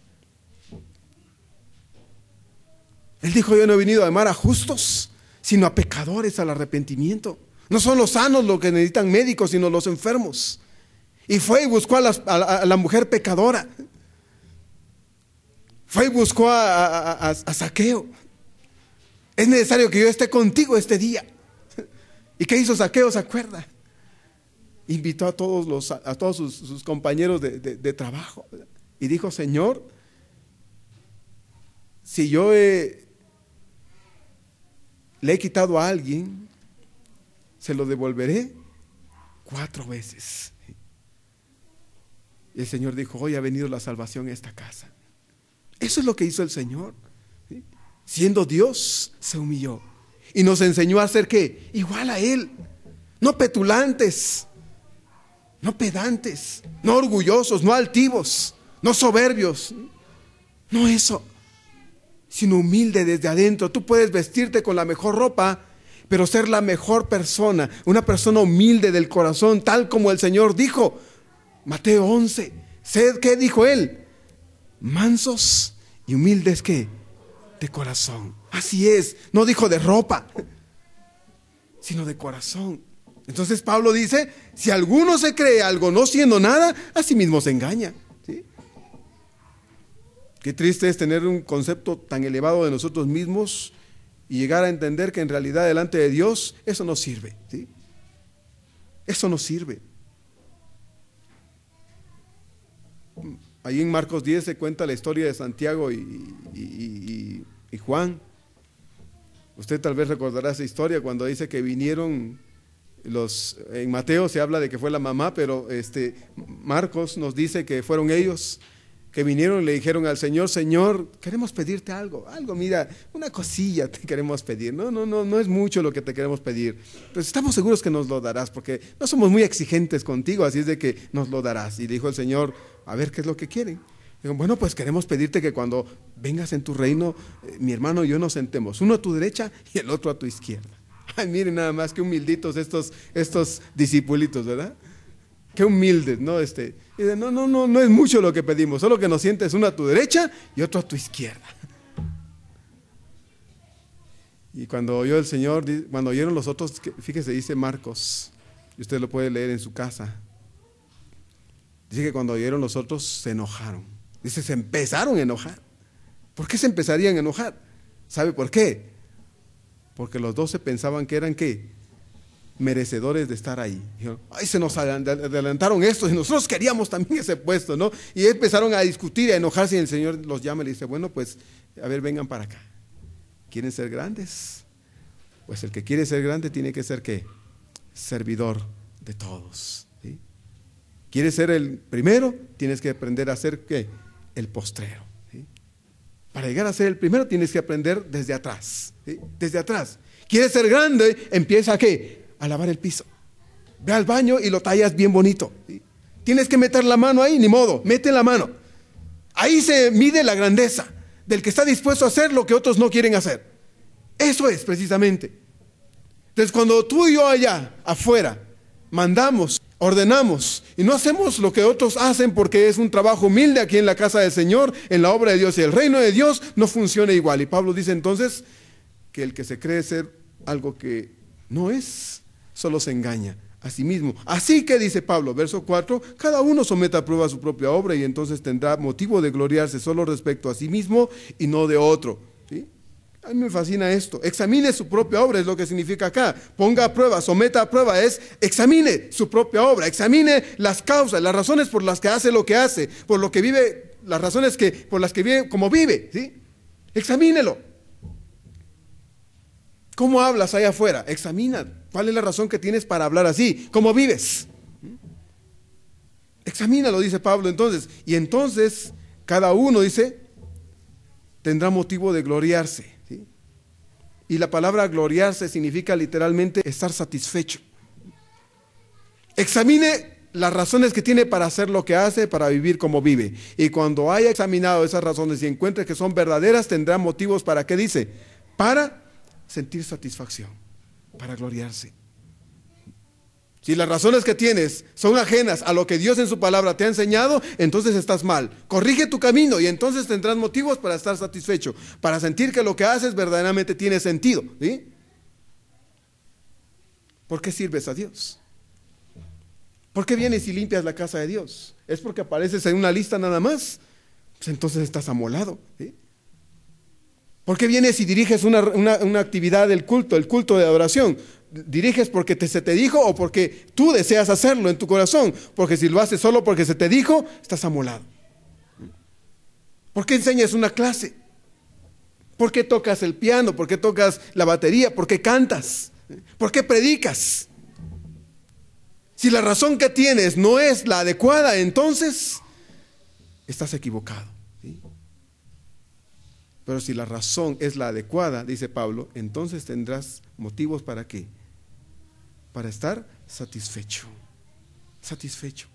Él dijo, yo no he venido a llamar a justos, sino a pecadores al arrepentimiento. No son los sanos los que necesitan médicos, sino los enfermos. Y fue y buscó a la mujer pecadora. Fue y buscó a Zaqueo. Es necesario que yo esté contigo este día. ¿Y qué hizo Zaqueo? ¿Se acuerda? Invitó a todos sus compañeros de trabajo. Y dijo, Señor, si yo le he quitado a alguien, se lo devolveré 4 veces. Y el Señor dijo, hoy ha venido la salvación a esta casa. Eso es lo que hizo el Señor. ¿Sí? Siendo Dios, se humilló. Y nos enseñó a ser ¿qué? Igual a Él. No petulantes, no pedantes, no orgullosos, no altivos, no soberbios. No eso, sino humilde desde adentro. Tú puedes vestirte con la mejor ropa, pero ser la mejor persona, una persona humilde del corazón, tal como el Señor dijo. Mateo 11, sed, ¿qué dijo Él? Mansos y humildes, ¿qué? De corazón. Así es, no dijo de ropa, sino de corazón. Entonces Pablo dice, si alguno se cree algo no siendo nada, a sí mismo se engaña. ¿Sí? Qué triste es tener un concepto tan elevado de nosotros mismos y llegar a entender que en realidad delante de Dios eso no sirve, ¿sí? Eso no sirve. Ahí en Marcos 10 se cuenta la historia de Santiago y Juan. Usted tal vez recordará esa historia cuando dice que vinieron en Mateo se habla de que fue la mamá, pero Marcos nos dice que fueron ellos que vinieron y le dijeron al Señor: Señor, queremos pedirte algo, mira, una cosilla te queremos pedir, no es mucho lo que te queremos pedir, pero estamos seguros que nos lo darás, porque no somos muy exigentes contigo, así es de que nos lo darás. Y dijo el Señor: a ver, ¿qué es lo que quieren? Dijo: bueno, pues queremos pedirte que cuando vengas en tu reino, mi hermano y yo nos sentemos, uno a tu derecha y el otro a tu izquierda. Ay, miren nada más, qué humilditos estos discipulitos, ¿verdad? Qué humildes, ¿no? No es mucho lo que pedimos, solo que nos sientes uno a tu derecha y otro a tu izquierda. Y cuando oyó el Señor, cuando oyeron los otros, fíjese, dice Marcos, y usted lo puede leer en su casa, dice que cuando oyeron los otros se enojaron. Dice, se empezaron a enojar. ¿Por qué se empezarían a enojar? ¿Sabe por qué? Porque los 12 pensaban que eran, ¿qué?, merecedores de estar ahí. Dijeron: ay, se nos adelantaron estos y nosotros queríamos también ese puesto, ¿no? Y empezaron a discutir y a enojarse, y el Señor los llama y le dice: bueno, pues, a ver, vengan para acá. ¿Quieren ser grandes? Pues el que quiere ser grande tiene que ser, ¿qué?, servidor de todos, ¿sí? ¿Quieres ser el primero? Tienes que aprender a ser, ¿qué?, el postrero, ¿sí? Para llegar a ser el primero tienes que aprender desde atrás, ¿sí? Desde atrás. ¿Quieres ser grande? Empieza, ¿qué?, a lavar el piso. Ve al baño y lo tallas bien bonito, ¿sí? Tienes que meter la mano ahí, ni modo, mete la mano. Ahí se mide la grandeza del que está dispuesto a hacer lo que otros no quieren hacer. Eso es precisamente. Entonces, cuando tú y yo allá afuera mandamos, ordenamos y no hacemos lo que otros hacen, porque es un trabajo humilde aquí en la casa del Señor, en la obra de Dios, y el reino de Dios no funciona igual. Y Pablo dice entonces que el que se cree ser algo que no es, solo se engaña a sí mismo. Así que, dice Pablo, verso 4, cada uno someta a prueba su propia obra y entonces tendrá motivo de gloriarse solo respecto a sí mismo y no de otro, ¿sí? A mí me fascina esto. Examine su propia obra, es lo que significa acá. Ponga a prueba, someta a prueba, es examine su propia obra, examine las causas, las razones por las que hace lo que hace, por lo que vive, las razones por las que vive como vive, ¿sí? Examínelo. ¿Cómo hablas allá afuera? Examina. ¿Cuál es la razón que tienes para hablar así? ¿Cómo vives? Examínalo, dice Pablo entonces. Y entonces, cada uno, dice, tendrá motivo de gloriarse, ¿sí? Y la palabra gloriarse significa literalmente estar satisfecho. Examine las razones que tiene para hacer lo que hace, para vivir como vive. Y cuando haya examinado esas razones y encuentre que son verdaderas, tendrá motivos para, ¿qué dice? Para sentir satisfacción, para gloriarse. Si las razones que tienes son ajenas a lo que Dios en su palabra te ha enseñado, entonces estás mal. Corrige tu camino y entonces tendrás motivos para estar satisfecho, para sentir que lo que haces verdaderamente tiene sentido, ¿sí? ¿Por qué sirves a Dios? ¿Por qué vienes y limpias la casa de Dios? ¿Es porque apareces en una lista nada más? Pues entonces estás amolado, ¿sí? ¿Por qué vienes y diriges una actividad del culto, el culto de adoración? ¿Diriges porque se te dijo o porque tú deseas hacerlo en tu corazón? Porque si lo haces solo porque se te dijo, estás amolado. ¿Por qué enseñas una clase? ¿Por qué tocas el piano? ¿Por qué tocas la batería? ¿Por qué cantas? ¿Por qué predicas? Si la razón que tienes no es la adecuada, entonces estás equivocado, ¿sí? Pero si la razón es la adecuada, dice Pablo, entonces tendrás motivos para ¿qué? Para estar satisfecho. Satisfecho.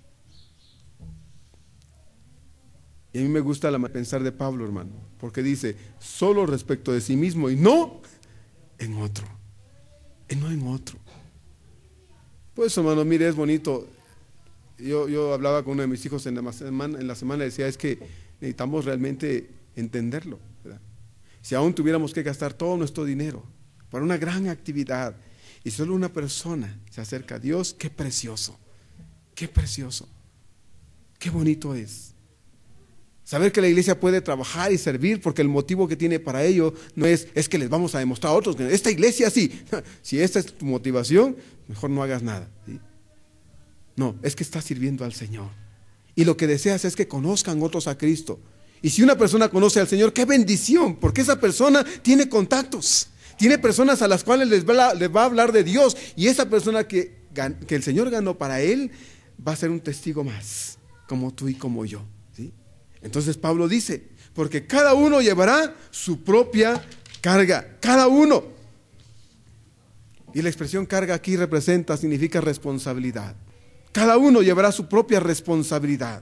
Y a mí me gusta pensar de Pablo, hermano, porque dice, solo respecto de sí mismo y no en otro. Y no en otro. Pues, hermano, mire, es bonito. Yo hablaba con uno de mis hijos en la semana, decía, es que necesitamos realmente entenderlo, ¿verdad? Si aún tuviéramos que gastar todo nuestro dinero para una gran actividad y solo una persona se acerca a Dios, qué precioso, qué bonito es. Saber que la iglesia puede trabajar y servir porque el motivo que tiene para ello no es que les vamos a demostrar a otros que esta iglesia sí. Si esta es tu motivación, mejor no hagas nada, ¿sí? No, es que estás sirviendo al Señor. Y lo que deseas es que conozcan otros a Cristo. Y si una persona conoce al Señor, ¡qué bendición! Porque esa persona tiene contactos. Tiene personas a las cuales les va a hablar de Dios. Y esa persona que el Señor ganó para él va a ser un testigo más, como tú y como yo, ¿sí? Entonces Pablo dice, porque cada uno llevará su propia carga, cada uno. Y la expresión carga aquí significa responsabilidad. Cada uno llevará su propia responsabilidad.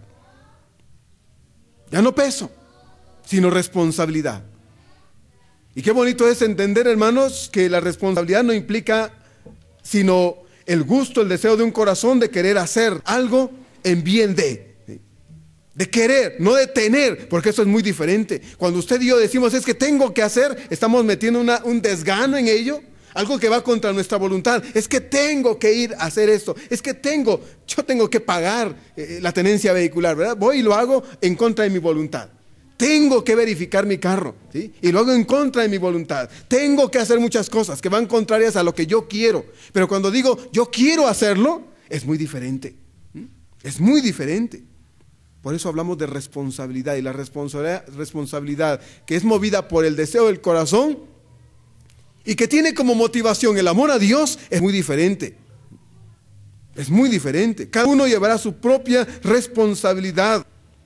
Ya no peso, sino responsabilidad. Y qué bonito es entender, hermanos, que la responsabilidad no implica sino el gusto, el deseo de un corazón de querer hacer algo en bien de querer, no de tener, porque eso es muy diferente. Cuando usted y yo decimos es que tengo que hacer, estamos metiendo un desgano en ello, algo que va contra nuestra voluntad. Es que tengo que ir a hacer esto, es que yo tengo que pagar la tenencia vehicular, ¿verdad? Voy y lo hago en contra de mi voluntad. Tengo que verificar mi carro, ¿sí? Y lo hago en contra de mi voluntad. Tengo que hacer muchas cosas que van contrarias a lo que yo quiero. Pero cuando digo yo quiero hacerlo, es muy diferente. Es muy diferente. Por eso hablamos de responsabilidad. Y la responsabilidad que es movida por el deseo del corazón y que tiene como motivación el amor a Dios es muy diferente. Es muy diferente. Cada uno llevará su propia responsabilidad.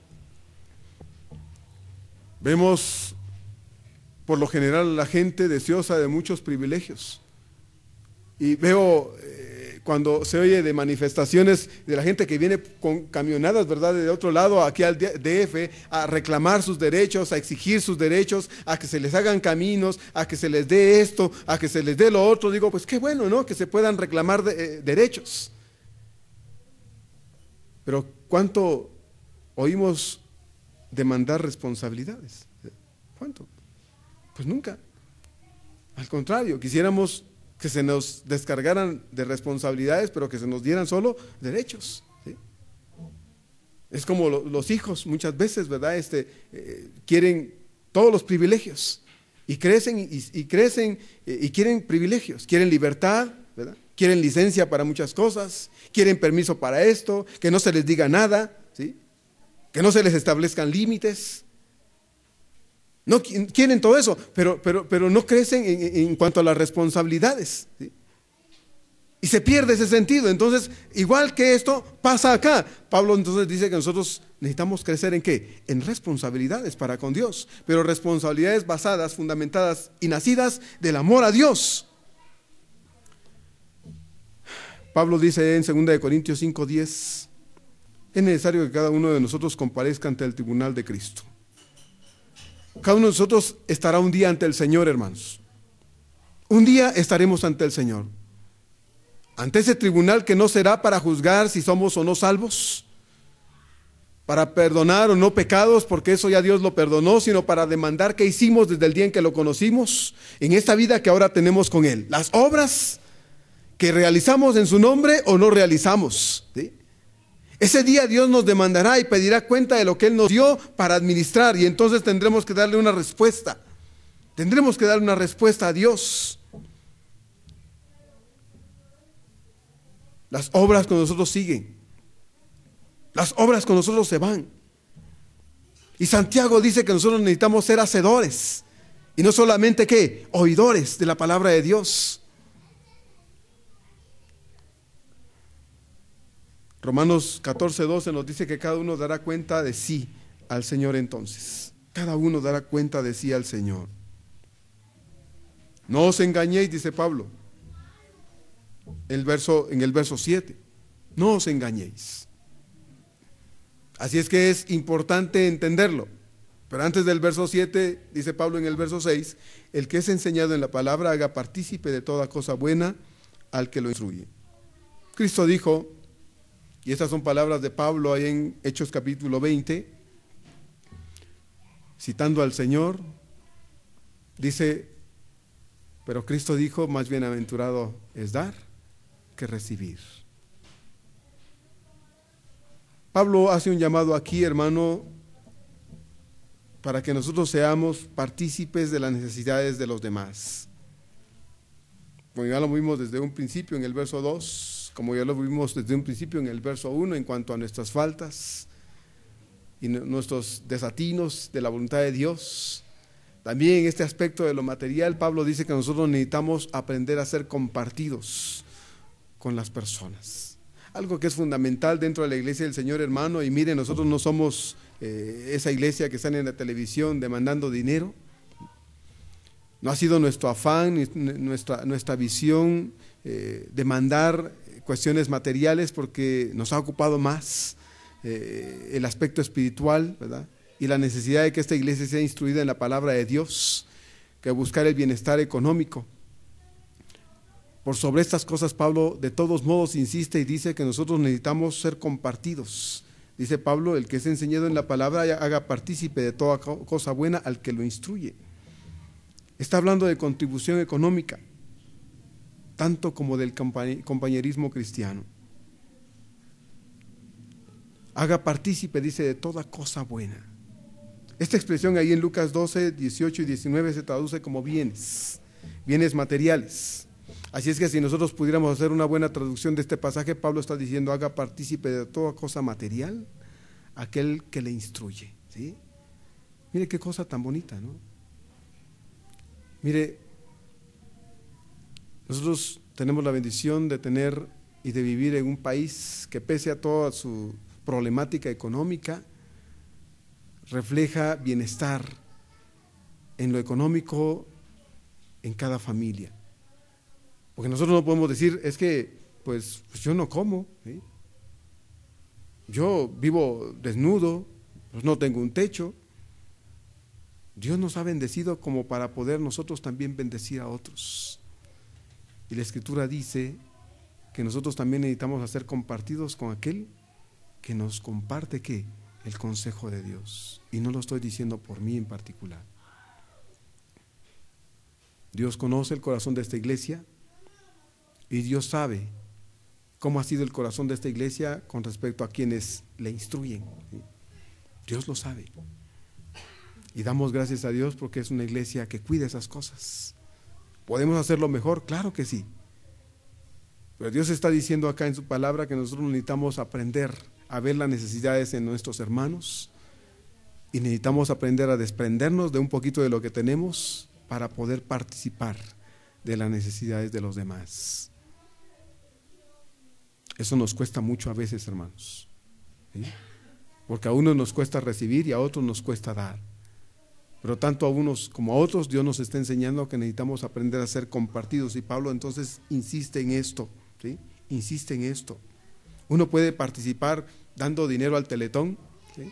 Vemos por lo general a la gente deseosa de muchos privilegios. Y veo cuando se oye de manifestaciones de la gente que viene con camionadas, ¿verdad?, de otro lado, aquí al DF, a reclamar sus derechos, a exigir sus derechos, a que se les hagan caminos, a que se les dé esto, a que se les dé lo otro. Digo, pues qué bueno, ¿no?, que se puedan reclamar derechos. Pero ¿cuánto oímos demandar responsabilidades? ¿Cuánto? Pues nunca. Al contrario, quisiéramos que se nos descargaran de responsabilidades, pero que se nos dieran solo derechos, ¿sí? Es como los hijos muchas veces, ¿verdad? Quieren todos los privilegios y crecen y crecen y quieren privilegios, quieren libertad, ¿verdad? Quieren licencia para muchas cosas, quieren permiso para esto, que no se les diga nada, ¿sí? Que no se les establezcan límites. No quieren todo eso, pero no crecen en cuanto a las responsabilidades, ¿sí? Y se pierde ese sentido. Entonces, igual que esto pasa acá. Pablo entonces dice que nosotros necesitamos crecer ¿en qué? En responsabilidades para con Dios, pero responsabilidades basadas, fundamentadas y nacidas del amor a Dios. Pablo dice en 2 Corintios 5:10, es necesario que cada uno de nosotros comparezca ante el tribunal de Cristo. Cada uno de nosotros estará un día ante el Señor, hermanos. Un día estaremos ante el Señor. Ante ese tribunal que no será para juzgar si somos o no salvos, para perdonar o no pecados, porque eso ya Dios lo perdonó, sino para demandar qué hicimos desde el día en que lo conocimos, en esta vida que ahora tenemos con Él. Las obras que realizamos en su nombre o no realizamos, ¿sí? Ese día Dios nos demandará y pedirá cuenta de lo que Él nos dio para administrar, y entonces tendremos que darle una respuesta. Tendremos que darle una respuesta a Dios. Las obras con nosotros siguen. Las obras con nosotros se van. Y Santiago dice que nosotros necesitamos ser hacedores y no solamente ¿qué? Oidores de la palabra de Dios. Romanos 14:12 nos dice que cada uno dará cuenta de sí al Señor entonces. Cada uno dará cuenta de sí al Señor. No os engañéis, dice Pablo, en el verso 7. No os engañéis. Así es que es importante entenderlo. Pero antes del verso 7, dice Pablo en el verso 6, el que es enseñado en la palabra haga partícipe de toda cosa buena al que lo instruye. Cristo dijo, y estas son palabras de Pablo ahí en Hechos capítulo 20, citando al Señor, dice, pero Cristo dijo, más bienaventurado es dar que recibir. Pablo hace un llamado aquí, hermano, para que nosotros seamos partícipes de las necesidades de los demás. Como ya lo vimos desde un principio en el verso 2, como ya lo vimos desde un principio en el verso 1 en cuanto a nuestras faltas y nuestros desatinos de la voluntad de Dios. También en este aspecto de lo material, Pablo dice que nosotros necesitamos aprender a ser compartidos con las personas. Algo que es fundamental dentro de la iglesia del Señor, hermano, y mire, nosotros no somos esa iglesia que sale en la televisión demandando dinero. No ha sido nuestro afán, nuestra visión demandar cuestiones materiales, porque nos ha ocupado más el aspecto espiritual, ¿verdad? Y la necesidad de que esta iglesia sea instruida en la palabra de Dios, que buscar el bienestar económico. Por sobre estas cosas, Pablo de todos modos insiste y dice que nosotros necesitamos ser compartidos. Dice Pablo, el que es enseñado en la palabra haga partícipe de toda cosa buena al que lo instruye. Está hablando de contribución económica, tanto como del compañerismo cristiano. Haga partícipe, dice, de toda cosa buena. Esta expresión ahí en Lucas 12, 18 y 19 se traduce como bienes materiales. Así es que si nosotros pudiéramos hacer una buena traducción de este pasaje, Pablo está diciendo, haga partícipe de toda cosa material aquel que le instruye, ¿sí? Mire qué cosa tan bonita, ¿no? Mire, nosotros tenemos la bendición de tener y de vivir en un país que, pese a toda su problemática económica, refleja bienestar en lo económico en cada familia. Porque nosotros no podemos decir, es que pues yo no como, ¿sí? Yo vivo desnudo, pues no tengo un techo. Dios nos ha bendecido como para poder nosotros también bendecir a otros. Y la Escritura dice que nosotros también necesitamos ser compartidos con aquel que nos comparte, ¿qué? El consejo de Dios. Y no lo estoy diciendo por mí en particular. Dios conoce el corazón de esta iglesia y Dios sabe cómo ha sido el corazón de esta iglesia con respecto a quienes le instruyen, ¿sí? Dios lo sabe. Y damos gracias a Dios porque es una iglesia que cuida esas cosas. ¿Podemos hacerlo mejor? Claro que sí. Pero Dios está diciendo acá en su palabra que nosotros necesitamos aprender a ver las necesidades en nuestros hermanos y necesitamos aprender a desprendernos de un poquito de lo que tenemos para poder participar de las necesidades de los demás. Eso nos cuesta mucho a veces, hermanos, ¿sí? Porque a unos nos cuesta recibir y a otros nos cuesta dar. Pero tanto a unos como a otros Dios nos está enseñando que necesitamos aprender a ser compartidos. Y Pablo entonces insiste en esto, ¿sí? Insiste en esto. Uno puede participar dando dinero al Teletón, ¿sí?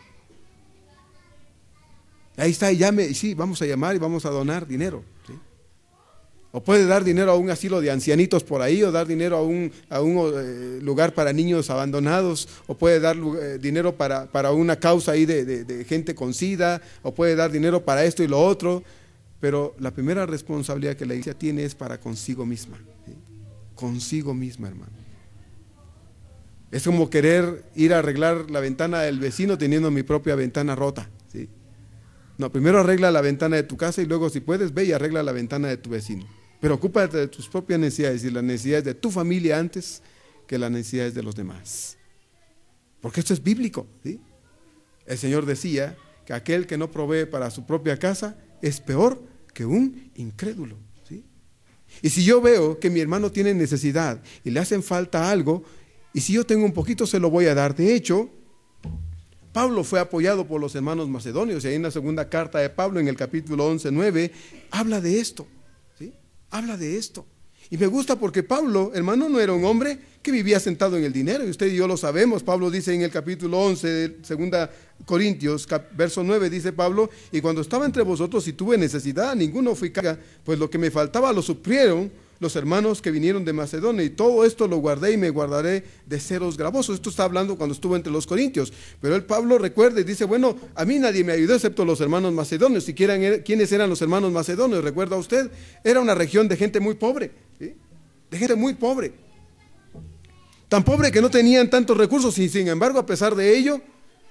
Ahí está, y llame, sí, vamos a llamar y vamos a donar dinero, ¿sí? O puede dar dinero a un asilo de ancianitos por ahí, o dar dinero a un lugar para niños abandonados, o puede dar dinero para una causa ahí de gente con SIDA, o puede dar dinero para esto y lo otro, pero la primera responsabilidad que la iglesia tiene es para consigo misma, ¿sí? Consigo misma, hermano. Es como querer ir a arreglar la ventana del vecino teniendo mi propia ventana rota, ¿sí? No, primero arregla la ventana de tu casa y luego, si puedes, ve y arregla la ventana de tu vecino. Pero ocúpate de tus propias necesidades y las necesidades de tu familia antes que las necesidades de los demás. Porque esto es bíblico, ¿sí? El Señor decía que aquel que no provee para su propia casa es peor que un incrédulo, ¿sí? Y si yo veo que mi hermano tiene necesidad y le hacen falta algo, y si yo tengo un poquito se lo voy a dar. De hecho, Pablo fue apoyado por los hermanos macedonios, y ahí en la segunda carta de Pablo, en el capítulo 11, 9, habla de esto, ¿sí? Habla de esto. Y me gusta porque Pablo, hermano, no era un hombre que vivía sentado en el dinero, y usted y yo lo sabemos. Pablo dice en el capítulo 11 de 2 Corintios, verso 9, dice Pablo, y cuando estaba entre vosotros y tuve necesidad, ninguno fui carga, pues lo que me faltaba lo suplieron los hermanos que vinieron de Macedonia, y todo esto lo guardé y me guardaré de ceros gravosos. Esto está hablando cuando estuvo entre los corintios, pero el Pablo recuerda y dice, bueno, a mí nadie me ayudó excepto los hermanos macedonios. ¿Quiénes eran los hermanos macedonios? ¿Recuerda usted? Era una región de gente muy pobre, ¿sí? De gente muy pobre, tan pobre que no tenían tantos recursos, y sin embargo, a pesar de ello,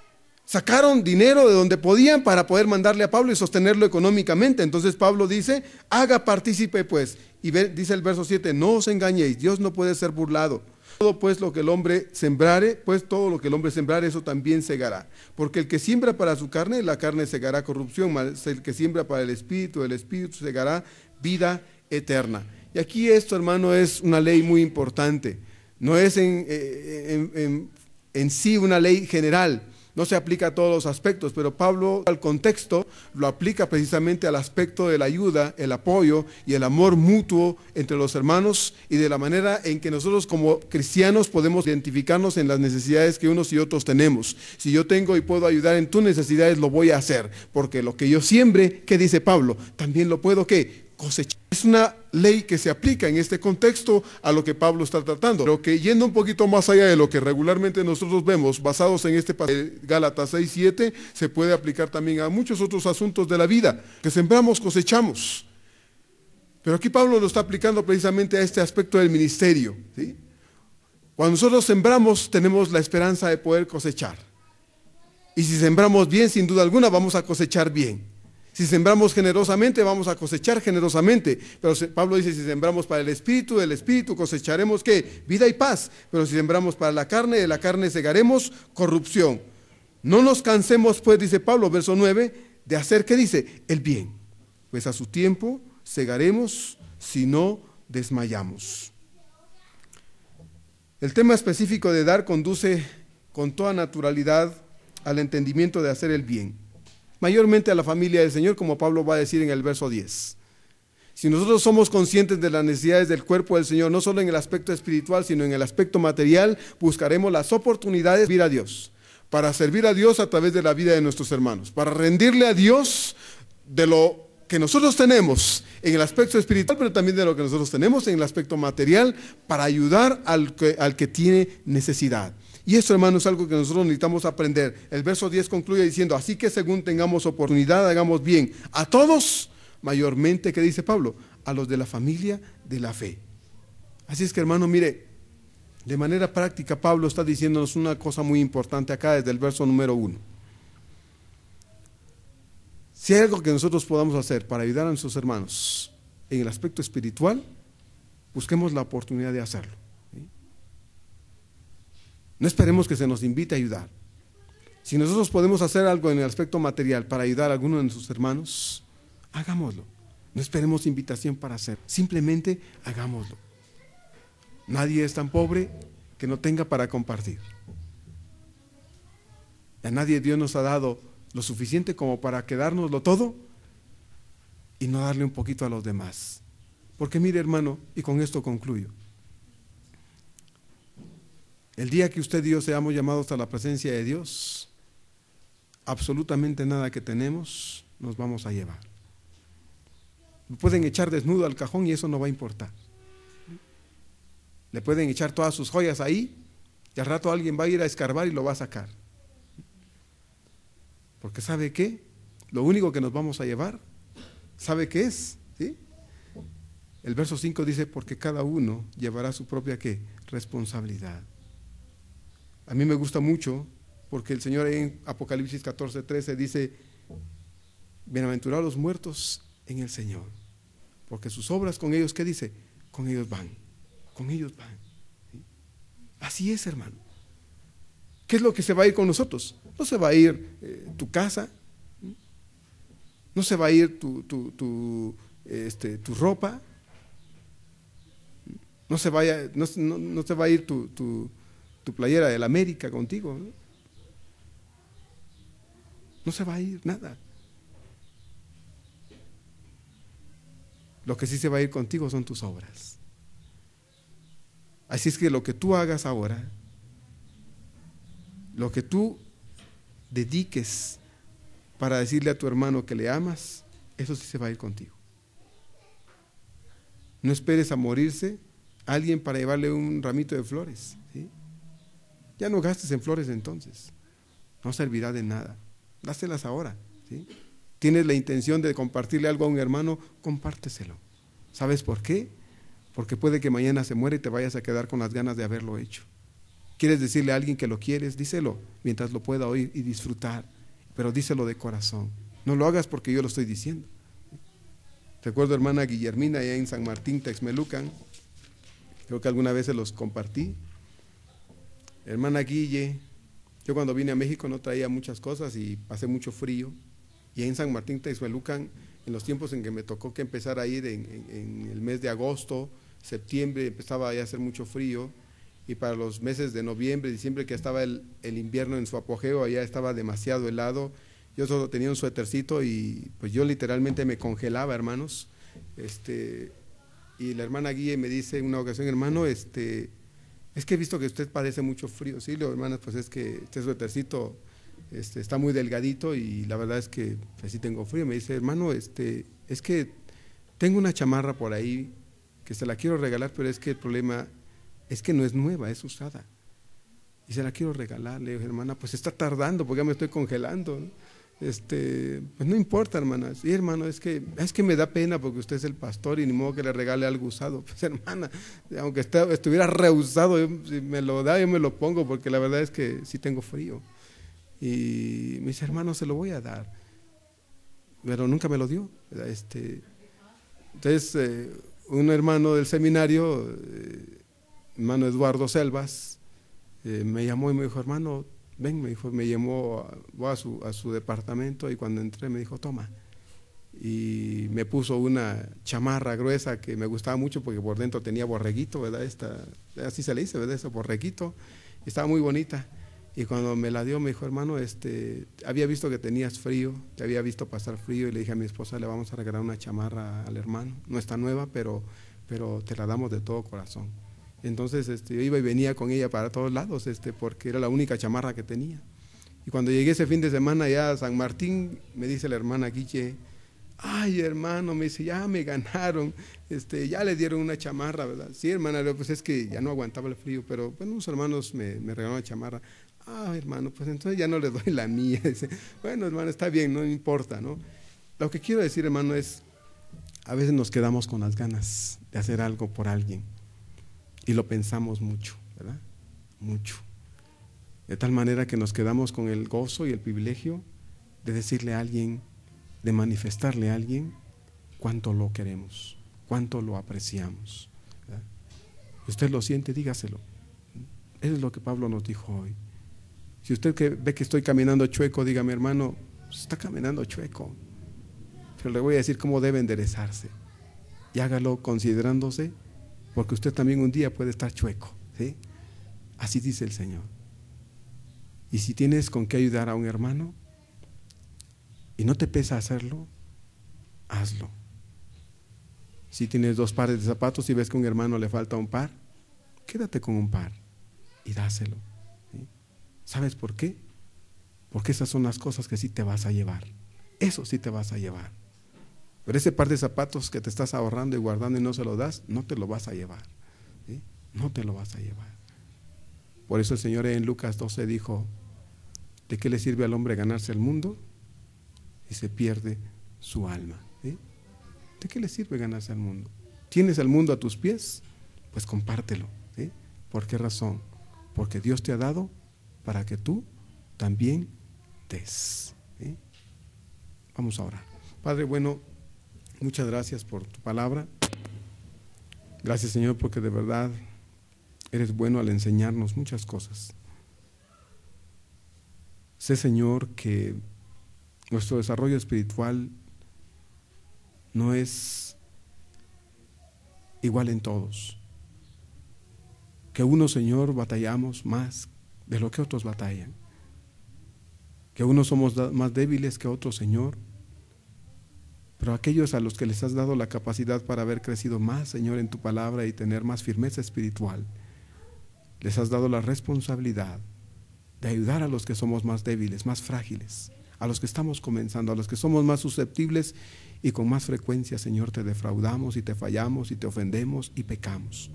sacaron dinero de donde podían para poder mandarle a Pablo y sostenerlo económicamente. Entonces Pablo dice, haga partícipe pues. Y dice el verso 7, no os engañéis, Dios no puede ser burlado. Todo pues lo que el hombre sembrare, pues todo lo que el hombre sembrare, eso también segará. Porque el que siembra para su carne, la carne segará corrupción, mas el que siembra para el espíritu segará vida eterna. Y aquí esto, hermano, es una ley muy importante. No es en sí una ley general. No se aplica a todos los aspectos, pero Pablo al contexto lo aplica precisamente al aspecto de la ayuda, el apoyo y el amor mutuo entre los hermanos y de la manera en que nosotros como cristianos podemos identificarnos en las necesidades que unos y otros tenemos. Si yo tengo y puedo ayudar en tus necesidades, lo voy a hacer, porque lo que yo siembre, ¿qué dice Pablo? También lo puedo, ¿qué? Cosechar. Es una ley que se aplica en este contexto a lo que Pablo está tratando, pero que yendo un poquito más allá de lo que regularmente nosotros vemos, basados en este pasaje de Gálatas 6:7, se puede aplicar también a muchos otros asuntos de la vida, que sembramos, cosechamos. Pero aquí Pablo lo está aplicando precisamente a este aspecto del ministerio, ¿sí? Cuando nosotros sembramos, tenemos la esperanza de poder cosechar. Y si sembramos bien, sin duda alguna, vamos a cosechar bien. Si sembramos generosamente, vamos a cosechar generosamente. Pero Pablo dice, si sembramos para el Espíritu, del Espíritu cosecharemos, ¿qué? Vida y paz. Pero si sembramos para la carne, de la carne segaremos corrupción. No nos cansemos, pues, dice Pablo, verso 9, de hacer, ¿qué dice? El bien. Pues a su tiempo segaremos si no desmayamos. El tema específico de dar conduce con toda naturalidad al entendimiento de hacer el bien. Mayormente a la familia del Señor, como Pablo va a decir en el verso 10. Si nosotros somos conscientes de las necesidades del cuerpo del Señor, no solo en el aspecto espiritual, sino en el aspecto material, buscaremos las oportunidades de servir a Dios, para servir a Dios a través de la vida de nuestros hermanos, para rendirle a Dios de lo que nosotros tenemos en el aspecto espiritual, pero también de lo que nosotros tenemos en el aspecto material, para ayudar al que tiene necesidad. Y esto, hermano, es algo que nosotros necesitamos aprender. El verso 10 concluye diciendo, así que según tengamos oportunidad, hagamos bien a todos, mayormente, ¿qué dice Pablo? A los de la familia de la fe. Así es que, hermano, mire, de manera práctica, Pablo está diciéndonos una cosa muy importante acá desde el verso número 1. Si hay algo que nosotros podamos hacer para ayudar a nuestros hermanos en el aspecto espiritual, busquemos la oportunidad de hacerlo. No esperemos que se nos invite a ayudar. Si nosotros podemos hacer algo en el aspecto material para ayudar a alguno de nuestros hermanos, hagámoslo. No esperemos invitación para hacerlo. Simplemente hagámoslo. Nadie es tan pobre que no tenga para compartir. A nadie Dios nos ha dado lo suficiente como para quedárnoslo todo y no darle un poquito a los demás. Porque mire, hermano, y con esto concluyo. El día que usted y yo seamos llamados a la presencia de Dios, absolutamente nada que tenemos nos vamos a llevar. Me pueden echar desnudo al cajón y eso no va a importar. Le pueden echar todas sus joyas ahí y al rato alguien va a ir a escarbar y lo va a sacar. Porque ¿sabe qué? Lo único que nos vamos a llevar, ¿sabe qué es? ¿Sí? El verso 5 dice, porque cada uno llevará su propia ¿qué? Responsabilidad. A mí me gusta mucho porque el Señor en Apocalipsis 14:13 dice, bienaventurados los muertos en el Señor, porque sus obras con ellos, ¿qué dice? Con ellos van, con ellos van. ¿Sí? Así es, hermano. ¿Qué es lo que se va a ir con nosotros? No se va a ir tu casa, no se va a ir tu ropa, no se va a ir tu playera del América contigo, ¿no? No se va a ir nada. Lo que sí se va a ir contigo son tus obras. Así es que lo que tú hagas ahora, lo que tú dediques para decirle a tu hermano que le amas, eso sí se va a ir contigo. No esperes a morirse alguien para llevarle un ramito de flores, ¿sí? Ya no gastes en flores entonces, no servirá de nada, dáselas ahora, ¿sí? Tienes la intención de compartirle algo a un hermano, compárteselo. ¿Sabes por qué? Porque puede que mañana se muera y te vayas a quedar con las ganas de haberlo hecho. ¿Quieres decirle a alguien que lo quieres? Díselo mientras lo pueda oír y disfrutar, pero díselo de corazón. No lo hagas porque yo lo estoy diciendo. Recuerdo hermana Guillermina allá en San Martín, Texmelucan, creo que alguna vez se los compartí. Hermana Guille, yo cuando vine a México no traía muchas cosas y pasé mucho frío. Y en San Martín, Texmelucan, en los tiempos en que me tocó que empezar a ir en el mes de agosto, septiembre, empezaba ya a hacer mucho frío. Y para los meses de noviembre, diciembre, que estaba el invierno en su apogeo, allá estaba demasiado helado. Yo solo tenía un suétercito y pues yo literalmente me congelaba, hermanos. Y la hermana Guille me dice en una ocasión, hermano, es que he visto que usted padece mucho frío. Sí, hermanas, pues es que este suétercito está muy delgadito y la verdad es que pues, sí tengo frío. Me dice, hermano, es que tengo una chamarra por ahí que se la quiero regalar, pero es que el problema es que no es nueva, es usada. Y se la quiero regalar. Le digo, hermana, pues está tardando porque ya me estoy congelando, ¿no? Pues no importa, hermana. Sí, hermano, es que me da pena porque usted es el pastor y ni modo que le regale algo usado. Pues hermana, aunque estuviera reusado, si me lo da, yo me lo pongo porque la verdad es que sí tengo frío. Y me dice, hermano, se lo voy a dar. Pero nunca me lo dio. Entonces, un hermano del seminario, hermano Eduardo Selvas, me llamó y me dijo, hermano, ven, me dijo, me llamó a su departamento y cuando entré me dijo, toma. Y me puso una chamarra gruesa que me gustaba mucho porque por dentro tenía borreguito, ¿verdad? Así se le dice, ¿verdad? Ese borreguito. Estaba muy bonita. Y cuando me la dio me dijo, hermano, había visto que tenías frío, te había visto pasar frío y le dije a mi esposa, le vamos a regalar una chamarra al hermano. No está nueva, pero te la damos de todo corazón. Entonces yo iba y venía con ella para todos lados, porque era la única chamarra que tenía. Y cuando llegué ese fin de semana ya a San Martín, me dice la hermana Guille, ay hermano, me dice, ya me ganaron, ya le dieron una chamarra, ¿verdad? Sí, hermana, pues es que ya no aguantaba el frío, pero bueno, unos hermanos me regalaron una chamarra. Ah, hermano, pues entonces ya no le doy la mía. Dice, bueno, hermano, está bien, no importa, ¿no? Lo que quiero decir, hermano, es, a veces nos quedamos con las ganas de hacer algo por alguien. Y lo pensamos mucho, ¿verdad? Mucho. De tal manera que nos quedamos con el gozo y el privilegio de decirle a alguien, de manifestarle a alguien cuánto lo queremos, cuánto lo apreciamos, ¿verdad? Si usted lo siente, dígaselo. Eso es lo que Pablo nos dijo hoy. Si usted ve que estoy caminando chueco, dígame, hermano, está caminando chueco. Pero le voy a decir cómo debe enderezarse. Y hágalo considerándose, porque usted también un día puede estar chueco, ¿sí? Así dice el Señor. Y si tienes con qué ayudar a un hermano y no te pesa hacerlo, hazlo. Si tienes 2 pares de zapatos y ves que a un hermano le falta un par, quédate con un par y dáselo, ¿sí? ¿Sabes por qué? Porque esas son las cosas que sí te vas a llevar. Eso sí te vas a llevar. Pero ese par de zapatos que te estás ahorrando y guardando y no se lo das, no te lo vas a llevar, ¿sí? No te lo vas a llevar. Por eso el Señor en Lucas 12 dijo, ¿de qué le sirve al hombre ganarse el mundo y se pierde su alma? ¿Sí? ¿De qué le sirve ganarse el mundo? ¿Tienes el mundo a tus pies? Pues compártelo, ¿sí? ¿Por qué razón? Porque Dios te ha dado para que tú también des, ¿sí? Vamos a orar. Padre bueno, muchas gracias por tu palabra. Gracias, Señor, porque de verdad eres bueno al enseñarnos muchas cosas. Sé, Señor, que nuestro desarrollo espiritual no es igual en todos. Que unos, Señor, batallamos más de lo que otros batallan. Que unos somos más débiles que otros, Señor. Pero aquellos a los que les has dado la capacidad para haber crecido más, Señor, en tu palabra y tener más firmeza espiritual, les has dado la responsabilidad de ayudar a los que somos más débiles, más frágiles, a los que estamos comenzando, a los que somos más susceptibles y con más frecuencia, Señor, te defraudamos y te fallamos y te ofendemos y pecamos.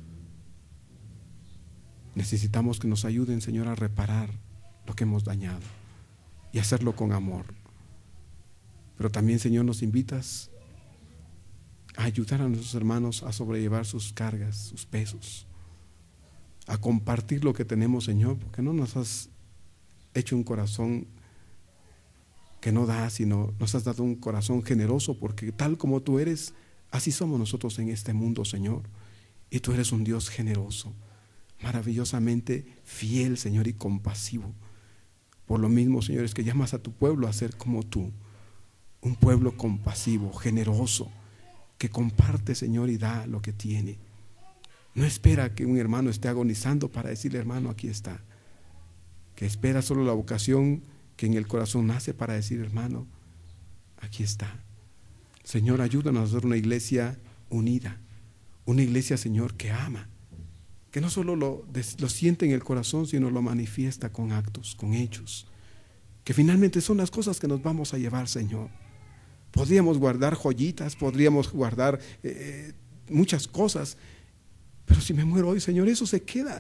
Necesitamos que nos ayuden, Señor, a reparar lo que hemos dañado y hacerlo con amor. Pero también, Señor, nos invitas a ayudar a nuestros hermanos a sobrellevar sus cargas, sus pesos. a compartir lo que tenemos, Señor, porque no nos has hecho un corazón que no da, sino nos has dado un corazón generoso, porque tal como tú eres, así somos nosotros en este mundo, Señor. Y tú eres un Dios generoso, maravillosamente fiel, Señor, y compasivo. Por lo mismo, Señor, es que llamas a tu pueblo a ser como tú, un pueblo compasivo, generoso, que comparte, Señor, y da lo que tiene. No espera que un hermano esté agonizando para decirle, hermano, aquí está. Que espera solo la vocación que en el corazón nace para decir, hermano, aquí está. Señor, ayúdanos a ser una iglesia unida, una iglesia, Señor, que ama, que no solo lo siente en el corazón, sino lo manifiesta con actos, con hechos, que finalmente son las cosas que nos vamos a llevar, Señor. Podríamos guardar joyitas, podríamos guardar muchas cosas, pero si me muero hoy, Señor, eso se queda.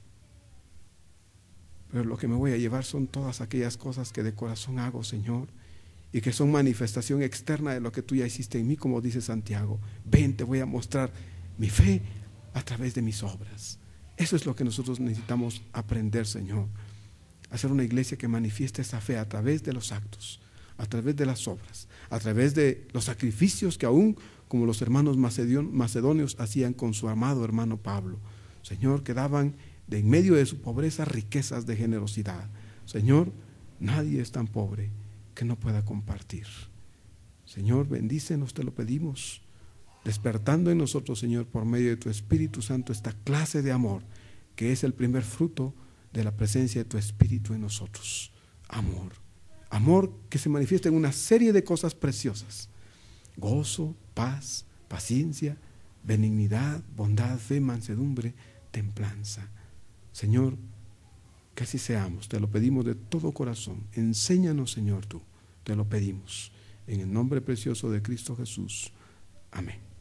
Pero lo que me voy a llevar son todas aquellas cosas que de corazón hago, Señor, y que son manifestación externa de lo que tú ya hiciste en mí, como dice Santiago. Ven, te voy a mostrar mi fe a través de mis obras. Eso es lo que nosotros necesitamos aprender, Señor. Hacer una iglesia que manifieste esa fe a través de los actos, a través de las obras, a través de los sacrificios que aún, como los hermanos macedonios hacían con su amado hermano Pablo. Señor, que daban de en medio de su pobreza riquezas de generosidad. Señor, nadie es tan pobre que no pueda compartir. Señor, bendícenos, te lo pedimos, despertando en nosotros, Señor, por medio de tu Espíritu Santo, esta clase de amor, que es el primer fruto de la presencia de tu Espíritu en nosotros. Amor, amor que se manifiesta en una serie de cosas preciosas: gozo, paz, paciencia, benignidad, bondad, fe, mansedumbre, templanza. Señor, que así seamos, te lo pedimos de todo corazón. Enséñanos, Señor, tú, te lo pedimos, en el nombre precioso de Cristo Jesús. Amén.